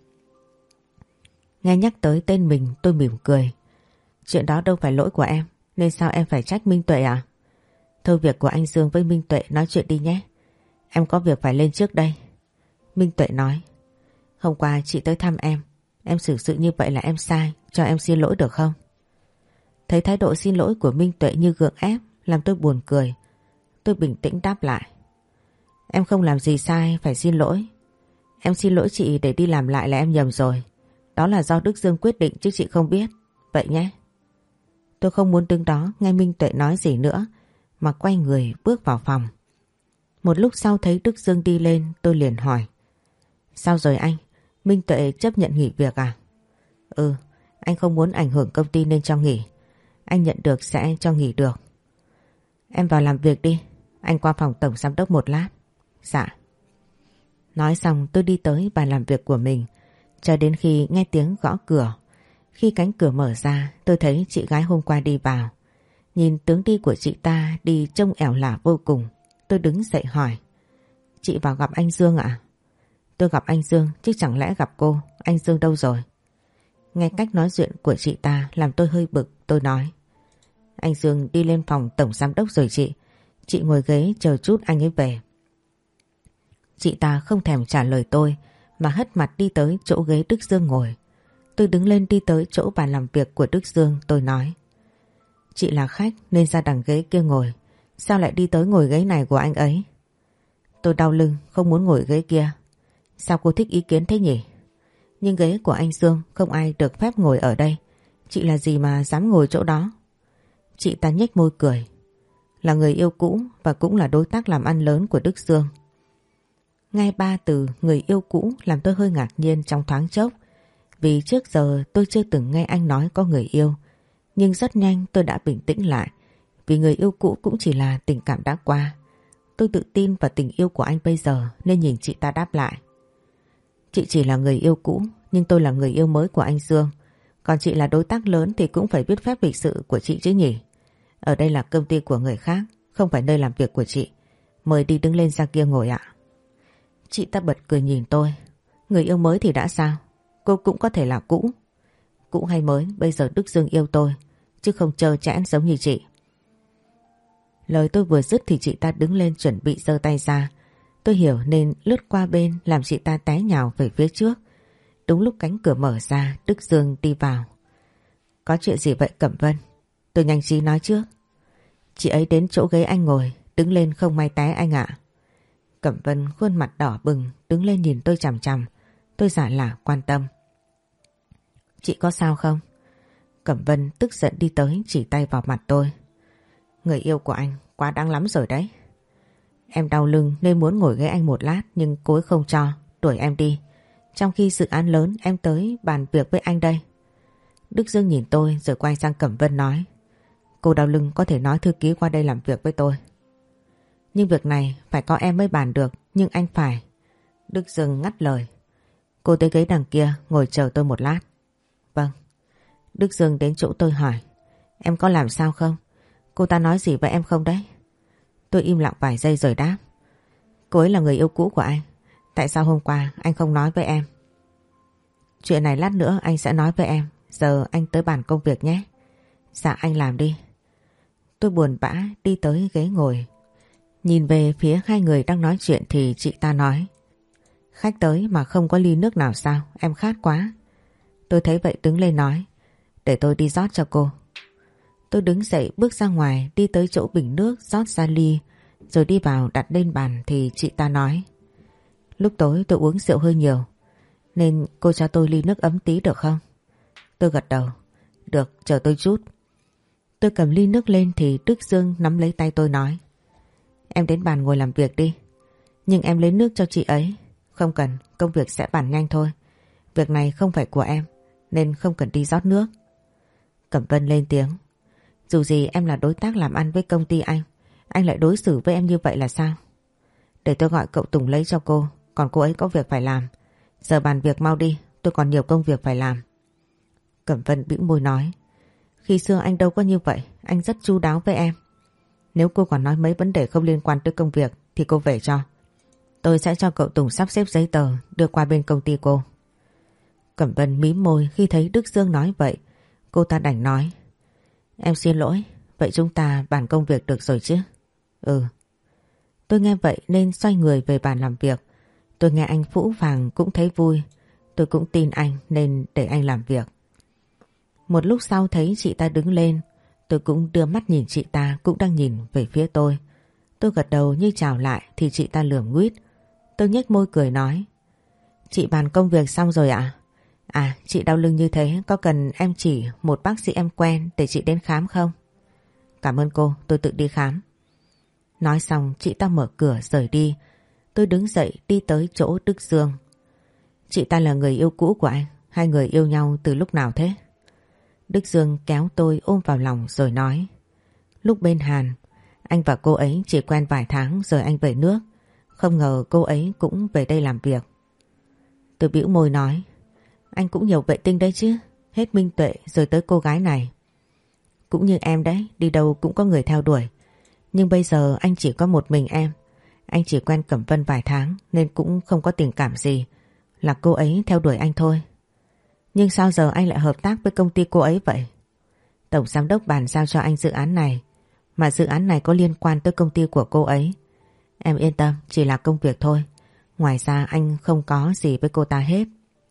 Nghe nhắc tới tên mình tôi mỉm cười. Chuyện đó đâu phải lỗi của em, nên sao em phải trách Minh Tuệ à? Thôi việc của anh Dương với Minh Tuệ nói chuyện đi nhé. Em có việc phải lên trước đây. Minh Tuệ nói, hôm qua chị tới thăm em, em xử sự như vậy là em sai, cho em xin lỗi được không? Thấy thái độ xin lỗi của Minh Tuệ như gượng ép, làm tôi buồn cười. Tôi bình tĩnh đáp lại, em không làm gì sai phải xin lỗi. Em xin lỗi chị để đi làm lại là em nhầm rồi. Đó là do Đức Dương quyết định chứ chị không biết. Vậy nhé. Tôi không muốn đứng đó nghe Minh Tuệ nói gì nữa, mà quay người bước vào phòng. Một lúc sau thấy Đức Dương đi lên, tôi liền hỏi, sao rồi anh? Minh Tuệ chấp nhận nghỉ việc à? Ừ, anh không muốn ảnh hưởng công ty nên cho nghỉ. Anh nhận được sẽ cho nghỉ được. Em vào làm việc đi, anh qua phòng tổng giám đốc một lát. Dạ. Nói xong tôi đi tới bàn làm việc của mình, cho đến khi nghe tiếng gõ cửa. Khi cánh cửa mở ra, tôi thấy chị gái hôm qua đi vào. Nhìn tướng đi của chị ta đi trông ẻo lả vô cùng. Tôi đứng dậy hỏi, chị vào gặp anh Dương ạ? Tôi gặp anh Dương chứ chẳng lẽ gặp cô. Anh Dương đâu rồi? Nghe cách nói chuyện của chị ta làm tôi hơi bực. Tôi nói, anh Dương đi lên phòng tổng giám đốc rồi chị. Chị ngồi ghế chờ chút anh ấy về. Chị ta không thèm trả lời tôi mà hất mặt đi tới chỗ ghế Đức Dương ngồi. Tôi đứng lên đi tới chỗ bàn làm việc của Đức Dương. Tôi nói, chị là khách nên ra đằng ghế kia ngồi, sao lại đi tới ngồi ghế này của anh ấy? Tôi đau lưng không muốn ngồi ghế kia. Sao cô thích ý kiến thế nhỉ? Nhưng ghế của anh Dương không ai được phép ngồi ở đây. Chị là gì mà dám ngồi chỗ đó? Chị ta nhếch môi cười, là người yêu cũ và cũng là đối tác làm ăn lớn của Đức Dương. Nghe ba từ người yêu cũ làm tôi hơi ngạc nhiên trong thoáng chốc, vì trước giờ tôi chưa từng nghe anh nói có người yêu. Nhưng rất nhanh tôi đã bình tĩnh lại, vì người yêu cũ cũng chỉ là tình cảm đã qua. Tôi tự tin vào tình yêu của anh bây giờ nên nhìn chị ta đáp lại, chị chỉ là người yêu cũ nhưng tôi là người yêu mới của anh Dương. Còn chị là đối tác lớn thì cũng phải biết phép lịch sự của chị chứ nhỉ? Ở đây là công ty của người khác, không phải nơi làm việc của chị. Mời đi đứng lên ra kia ngồi ạ. Chị ta bật cười nhìn tôi. Người yêu mới thì đã sao? Cô cũng có thể là cũ. Cũ hay mới, bây giờ Đức Dương yêu tôi, chứ không trơ trẽn giống như chị. Lời tôi vừa dứt thì chị ta đứng lên chuẩn bị giơ tay ra. Tôi hiểu nên lướt qua bên làm chị ta té nhào về phía trước. Đúng lúc cánh cửa mở ra, Đức Dương đi vào. Có chuyện gì vậy Cẩm Vân? Tôi nhanh trí nói trước. Chị ấy đến chỗ ghế anh ngồi, đứng lên không may té anh ạ. Cẩm Vân khuôn mặt đỏ bừng, đứng lên nhìn tôi chằm chằm. Tôi giả lả quan tâm. Chị có sao không? Cẩm Vân tức giận đi tới chỉ tay vào mặt tôi. Người yêu của anh quá đáng lắm rồi đấy. Em đau lưng nên muốn ngồi ghế anh một lát, nhưng cô ấy không cho, đuổi em đi. Trong khi dự án lớn em tới bàn việc với anh đây. Đức Dương nhìn tôi rồi quay sang Cẩm Vân nói, cô đau lưng có thể nói thư ký qua đây làm việc với tôi. Nhưng việc này phải có em mới bàn được, nhưng anh phải. Đức Dương ngắt lời. Cô tới ghế đằng kia ngồi chờ tôi một lát. Vâng. Đức Dương đến chỗ tôi hỏi, em có làm sao không? Cô ta nói gì với em không đấy? Tôi im lặng vài giây rồi đáp, cô ấy là người yêu cũ của anh. Tại sao hôm qua anh không nói với em? Chuyện này lát nữa anh sẽ nói với em. Giờ anh tới bàn công việc nhé. Dạ anh làm đi. tôi buồn bã đi tới ghế ngồi. Nhìn về phía hai người đang nói chuyện thì chị ta nói: khách tới mà không có ly nước nào sao? Em khát quá. Tôi thấy vậy đứng lên nói: để tôi đi rót cho cô. Tôi đứng dậy bước ra ngoài, đi tới chỗ bình nước rót ra ly, rồi đi vào đặt lên bàn thì chị ta nói: lúc tối tôi uống rượu hơi nhiều, nên cô cho tôi ly nước ấm tí được không? Tôi gật đầu: được, chờ tôi chút. Tôi cầm ly nước lên thì Đức Dương nắm lấy tay tôi nói: em đến bàn ngồi làm việc đi. Nhưng em lấy nước cho chị ấy. Không cần, công việc sẽ bàn nhanh thôi. Việc này không phải của em, nên không cần đi rót nước. Cẩm Vân lên tiếng: dù gì em là đối tác làm ăn với công ty anh, anh lại đối xử với em như vậy là sao? Để tôi gọi cậu Tùng lấy cho cô, còn cô ấy có việc phải làm. Giờ bàn việc mau đi, tôi còn nhiều công việc phải làm. Cẩm Vân bĩu môi nói: khi xưa anh đâu có như vậy, anh rất chu đáo với em. Nếu cô còn nói mấy vấn đề không liên quan tới công việc thì cô về cho. Tôi sẽ cho cậu Tùng sắp xếp giấy tờ đưa qua bên công ty cô. Cẩm Vân mím môi khi thấy Đức Dương nói vậy. Cô ta đành nói: em xin lỗi, vậy chúng ta bàn công việc được rồi chứ? Ừ. Tôi nghe vậy nên xoay người về bàn làm việc. Tôi nghe anh phũ phàng cũng thấy vui. Tôi cũng tin anh nên để anh làm việc. Một lúc sau thấy chị ta đứng lên, tôi cũng đưa mắt nhìn chị ta cũng đang nhìn về phía tôi. Tôi gật đầu như chào lại thì chị ta lườm nguýt. Tôi nhếch môi cười nói: chị bàn công việc xong rồi ạ? À? à chị đau lưng như thế, có cần em chỉ một bác sĩ em quen để chị đến khám không? Cảm ơn cô, tôi tự đi khám. Nói xong chị ta mở cửa rời đi. Tôi đứng dậy đi tới chỗ Đức Dương. Chị ta là người yêu cũ của anh, hai người yêu nhau từ lúc nào thế? Đức Dương kéo tôi ôm vào lòng rồi nói: lúc bên Hàn, anh và cô ấy chỉ quen vài tháng rồi anh về nước. Không ngờ cô ấy cũng về đây làm việc. Tôi bĩu môi nói: anh cũng nhiều vệ tinh đấy chứ, hết Minh Tuệ rồi tới cô gái này. Cũng như em đấy, đi đâu cũng có người theo đuổi. Nhưng bây giờ anh chỉ có một mình em. Anh chỉ quen Cẩm Vân vài tháng nên cũng không có tình cảm gì. Là cô ấy theo đuổi anh thôi. Nhưng sao giờ anh lại hợp tác với công ty cô ấy vậy? Tổng giám đốc bàn giao cho anh dự án này, mà dự án này có liên quan tới công ty của cô ấy. Em yên tâm, chỉ là công việc thôi. Ngoài ra anh không có gì với cô ta hết.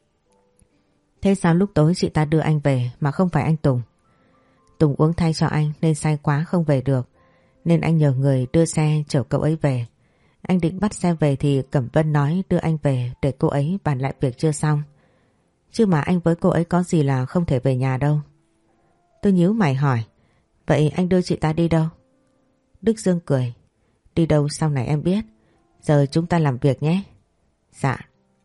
Thế sao lúc tối chị ta đưa anh về mà không phải anh Tùng? Tùng uống thay cho anh nên say quá không về được, nên anh nhờ người đưa xe chở cậu ấy về. Anh định bắt xe về thì Cẩm Vân nói đưa anh về để cô ấy bàn lại việc chưa xong. Chứ mà anh với cô ấy có gì là không thể về nhà đâu. Tôi nhíu mày hỏi: vậy anh đưa chị ta đi đâu? Đức Dương cười: đi đâu sau này em biết. Giờ chúng ta làm việc nhé. Dạ.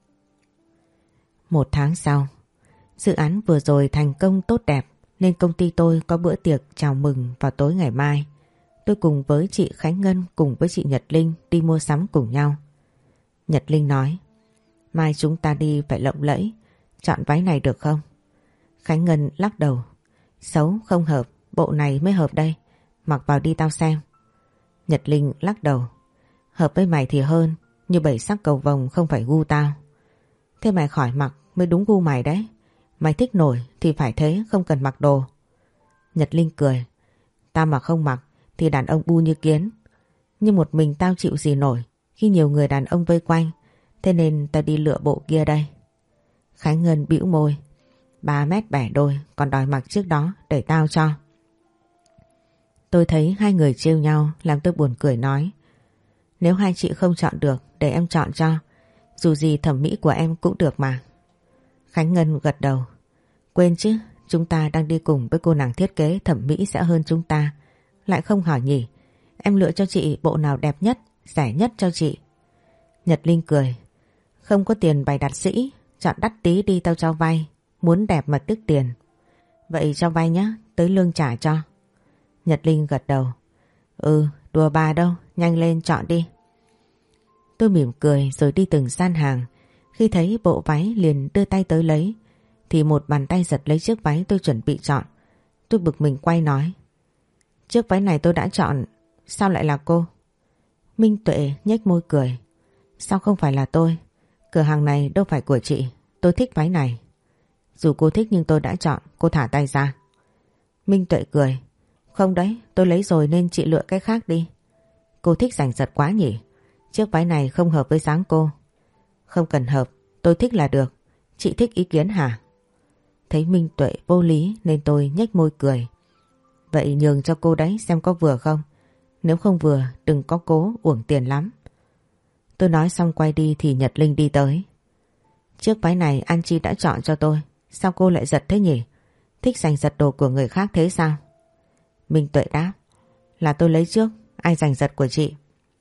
Một tháng sau, dự án vừa rồi thành công tốt đẹp nên công ty tôi có bữa tiệc chào mừng vào tối ngày mai. Tôi cùng với chị Khánh Ngân cùng với chị Nhật Linh đi mua sắm cùng nhau. Nhật Linh nói: mai chúng ta đi phải lộng lẫy, chọn váy này được không? Khánh Ngân lắc đầu: xấu, không hợp, bộ này mới hợp đây, mặc vào đi tao xem. Nhật Linh lắc đầu: hợp với mày thì hơn, như bảy sắc cầu vồng không phải gu tao. Thế mày khỏi mặc mới đúng gu mày đấy. Mày thích nổi thì phải thế, không cần mặc đồ. Nhật Linh cười: tao mà không mặc thì đàn ông bu như kiến. Nhưng một mình tao chịu gì nổi khi nhiều người đàn ông vây quanh. Thế nên tao đi lựa bộ kia đây. Khánh Ngân bĩu môi: ba mét bẻ đôi, còn đòi mặc trước đó, để tao cho. Tôi thấy hai người trêu nhau làm tôi buồn cười nói: nếu hai chị không chọn được để em chọn cho. Dù gì thẩm mỹ của em cũng được mà. Khánh Ngân gật đầu: quên chứ, chúng ta đang đi cùng với cô nàng thiết kế thẩm mỹ sẽ hơn chúng ta. Lại không hỏi nhỉ. Em lựa cho chị bộ nào đẹp nhất, rẻ nhất cho chị. Nhật Linh cười: không có tiền bày đặt sĩ, chọn đắt tí đi tao cho vay. Muốn đẹp mà tiếc tiền. Vậy cho vay nhá, tới lương trả cho. Nhật Linh gật đầu: ừ, đùa bà đâu, nhanh lên chọn đi. Tôi mỉm cười rồi đi từng gian hàng. Khi thấy bộ váy liền đưa tay tới lấy, thì một bàn tay giật lấy chiếc váy tôi chuẩn bị chọn. Tôi bực mình quay nói: chiếc váy này tôi đã chọn, sao lại là cô? Minh Tuệ nhếch môi cười: sao không phải là tôi? Cửa hàng này đâu phải của chị, tôi thích váy này. Dù cô thích nhưng tôi đã chọn, cô thả tay ra. Minh Tuệ cười: Không đấy, tôi lấy rồi nên chị lựa cái khác đi. Cô thích giành giật quá nhỉ? Chiếc váy này không hợp với dáng cô. Không cần hợp, tôi thích là được. Chị thích ý kiến hả? Thấy Minh Tuệ vô lý nên tôi nhếch môi cười. Vậy nhường cho cô đấy xem có vừa không? Nếu không vừa đừng có cố uổng tiền lắm. Tôi nói xong quay đi thì Nhật Linh đi tới. Chiếc váy này An Chi đã chọn cho tôi. Sao cô lại giật thế nhỉ? Thích giành giật đồ của người khác thế sao? Minh Tuệ đáp. Là tôi lấy trước, ai giành giật của chị?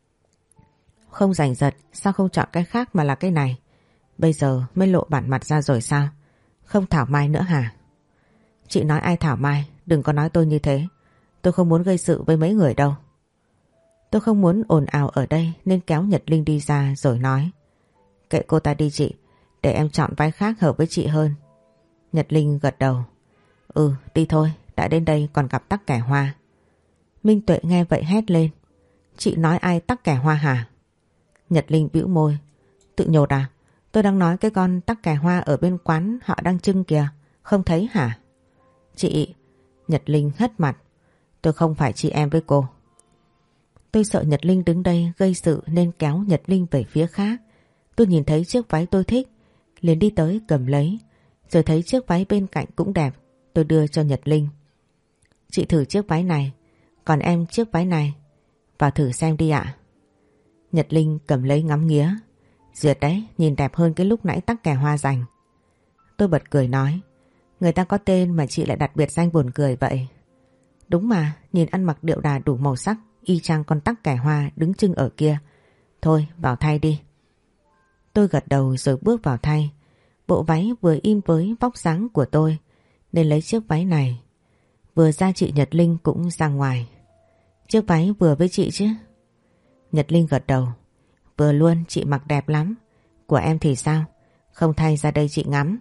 Không giành giật, sao không chọn cái khác mà là cái này? Bây giờ mới lộ bản mặt ra rồi sao? Không thảo mai nữa hả? Chị nói ai thảo mai, đừng có nói tôi như thế. Tôi không muốn gây sự với mấy người đâu. Tôi không muốn ồn ào ở đây nên kéo Nhật Linh đi ra rồi nói. Kệ cô ta đi chị, để em chọn váy khác hợp với chị hơn. Nhật Linh gật đầu. Ừ, đi thôi, đã đến đây còn gặp tắc kẻ hoa. Minh Tuệ nghe vậy hét lên. Chị nói ai tắc kẻ hoa hả? Nhật Linh bĩu môi. Tự nhột à? Tôi đang nói cái con tắc kè hoa ở bên quán họ đang trưng kìa. Không thấy hả? Chị... Nhật Linh hất mặt. Tôi không phải chị em với cô. Tôi sợ Nhật Linh đứng đây gây sự nên kéo Nhật Linh về phía khác. Tôi nhìn thấy chiếc váy tôi thích, liền đi tới cầm lấy. Rồi thấy chiếc váy bên cạnh cũng đẹp, tôi đưa cho Nhật Linh. Chị thử chiếc váy này, còn em chiếc váy này. Vào thử xem đi ạ. Nhật Linh cầm lấy ngắm nghía. Duyệt đấy, nhìn đẹp hơn cái lúc nãy tắc kè hoa dành. Tôi bật cười nói. Người ta có tên mà chị lại đặt biệt danh buồn cười vậy. Đúng mà, nhìn ăn mặc điệu đà đủ màu sắc, y chang con tắc kè hoa đứng trưng ở kia. Thôi, vào thay đi. Tôi gật đầu rồi bước vào thay. Bộ váy vừa in với vóc dáng của tôi nên lấy chiếc váy này. Vừa ra chị Nhật Linh cũng ra ngoài. Chiếc váy vừa với chị chứ? Nhật Linh gật đầu. Vừa luôn, chị mặc đẹp lắm. Của em thì sao? Không thay ra đây chị ngắm.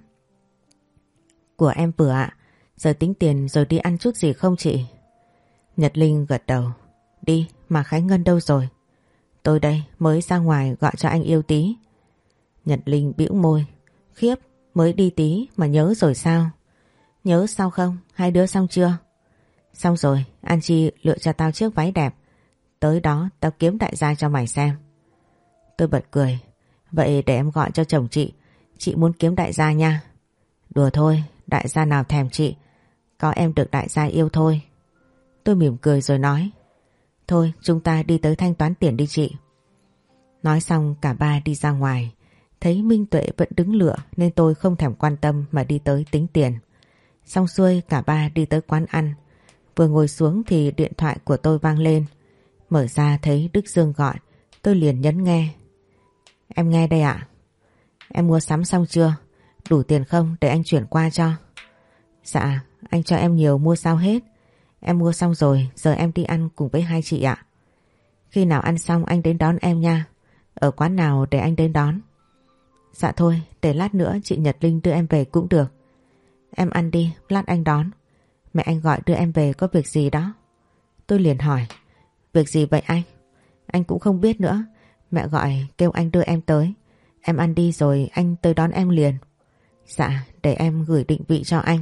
Của em vừa ạ. Giờ tính tiền rồi đi ăn chút gì không chị? Nhật Linh gật đầu. Đi, mà Khánh Ngân đâu rồi? Tôi đây, mới ra ngoài gọi cho anh yêu tí. Nhật Linh bĩu môi. Khiếp, mới đi tí mà nhớ rồi sao? Nhớ sao không? Hai đứa xong chưa? Xong rồi, An Chi lựa cho tao chiếc váy đẹp. Tới đó tao kiếm đại gia cho mày xem. Tôi bật cười. Vậy để em gọi cho chồng chị. Chị muốn kiếm đại gia nha. Đùa thôi, đại gia nào thèm chị. Có em được đại gia yêu thôi. Tôi mỉm cười rồi nói. Thôi chúng ta đi tới thanh toán tiền đi chị. Nói xong cả ba đi ra ngoài. Thấy Minh Tuệ vẫn đứng lựa nên tôi không thèm quan tâm mà đi tới tính tiền. Xong xuôi cả ba đi tới quán ăn. Vừa ngồi xuống thì điện thoại của tôi vang lên. Mở ra thấy Đức Dương gọi. Tôi liền nhấn nghe. Em nghe đây ạ. Em mua sắm xong chưa? Đủ tiền không để anh chuyển qua cho? Dạ, anh cho em nhiều mua sao hết. Em mua xong rồi, giờ em đi ăn cùng với hai chị ạ. Khi nào ăn xong anh đến đón em nha. Ở quán nào để anh đến đón? Dạ thôi, để lát nữa chị Nhật Linh đưa em về cũng được. Em ăn đi, lát anh đón. Mẹ anh gọi đưa em về có việc gì đó. Tôi liền hỏi. Việc gì vậy anh? Anh cũng không biết nữa. Mẹ gọi kêu anh đưa em tới. Em ăn đi rồi anh tới đón em liền. Dạ, để em gửi định vị cho anh.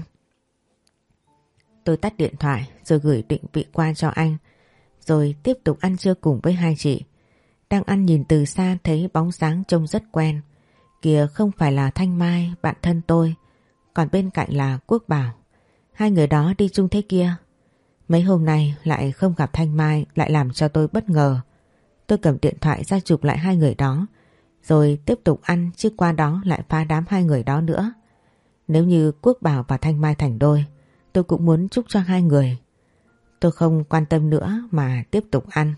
Tôi tắt điện thoại rồi gửi định vị qua cho anh. Rồi tiếp tục ăn trưa cùng với hai chị. Đang ăn nhìn từ xa thấy bóng dáng trông rất quen. Kìa không phải là Thanh Mai, bạn thân tôi. Còn bên cạnh là Quốc Bảo. Hai người đó đi chung thế kia. Mấy hôm nay lại không gặp Thanh Mai lại làm cho tôi bất ngờ. Tôi cầm điện thoại ra chụp lại hai người đó. Rồi tiếp tục ăn chứ qua đó lại phá đám hai người đó nữa. Nếu như Quốc Bảo và Thanh Mai thành đôi, tôi cũng muốn chúc cho hai người. Tôi không quan tâm nữa mà tiếp tục ăn.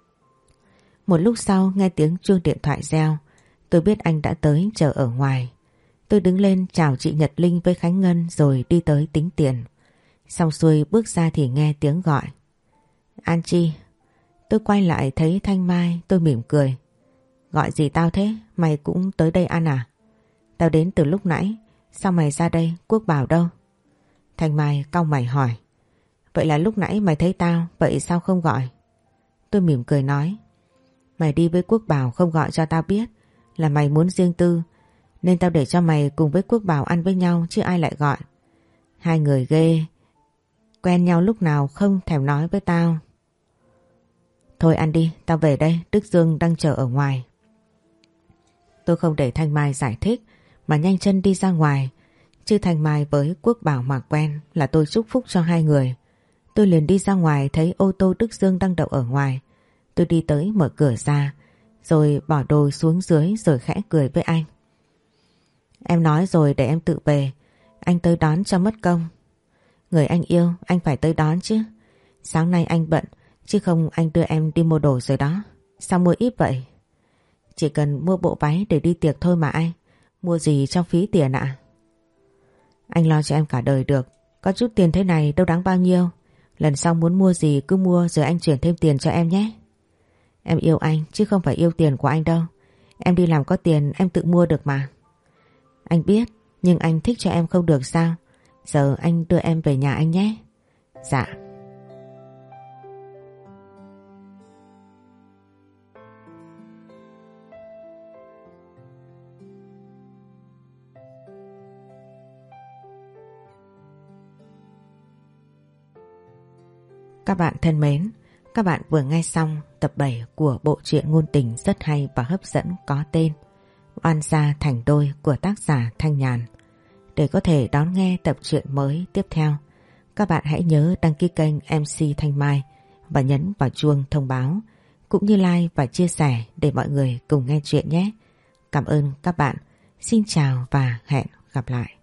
Một lúc sau nghe tiếng chuông điện thoại reo. Tôi biết anh đã tới chờ ở ngoài. Tôi đứng lên chào chị Nhật Linh với Khánh Ngân rồi đi tới tính tiền. Xong xuôi bước ra thì nghe tiếng gọi. An Chi. Tôi quay lại thấy Thanh Mai, tôi mỉm cười. Gọi gì tao thế? Mày cũng tới đây ăn à? Tao đến từ lúc nãy. Sao mày ra đây? Quốc Bảo đâu? Thanh Mai cau mày hỏi. Vậy là lúc nãy mày thấy tao, vậy sao không gọi? Tôi mỉm cười nói. Mày đi với Quốc Bảo không gọi cho tao biết là mày muốn riêng tư, nên tao để cho mày cùng với Quốc Bảo ăn với nhau chứ ai lại gọi. Hai người ghê. Quen nhau lúc nào không thèm nói với tao. Thôi ăn đi, tao về đây, Đức Dương đang chờ ở ngoài. Tôi không để Thanh Mai giải thích mà nhanh chân đi ra ngoài. Chứ Thanh Mai với Quốc Bảo mà quen là tôi chúc phúc cho hai người. Tôi liền đi ra ngoài thấy ô tô Đức Dương đang đậu ở ngoài. Tôi đi tới mở cửa ra rồi bỏ đồ xuống dưới rồi khẽ cười với anh. Em nói rồi để em tự về, anh tới đón cho mất công. Người anh yêu anh phải tới đón chứ. Sáng nay anh bận chứ không anh đưa em đi mua đồ rồi đó. Sao mua ít vậy? Chỉ cần mua bộ váy để đi tiệc thôi mà anh. Mua gì cho phí tiền ạ? Anh lo cho em cả đời được. Có chút tiền thế này đâu đáng bao nhiêu. Lần sau muốn mua gì cứ mua rồi anh chuyển thêm tiền cho em nhé. Em yêu anh chứ không phải yêu tiền của anh đâu. Em đi làm có tiền em tự mua được mà. Anh biết, nhưng anh thích cho em không được sao? Giờ anh đưa em về nhà anh nhé. Dạ. Các bạn thân mến, các bạn vừa nghe xong tập bảy của bộ truyện ngôn tình rất hay và hấp dẫn có tên Oan gia thành đôi của tác giả Thanh Nhàn. Để có thể đón nghe tập truyện mới tiếp theo, các bạn hãy nhớ đăng ký kênh em xê Thanh Mai và nhấn vào chuông thông báo, cũng như like và chia sẻ để mọi người cùng nghe chuyện nhé. Cảm ơn các bạn. Xin chào và hẹn gặp lại.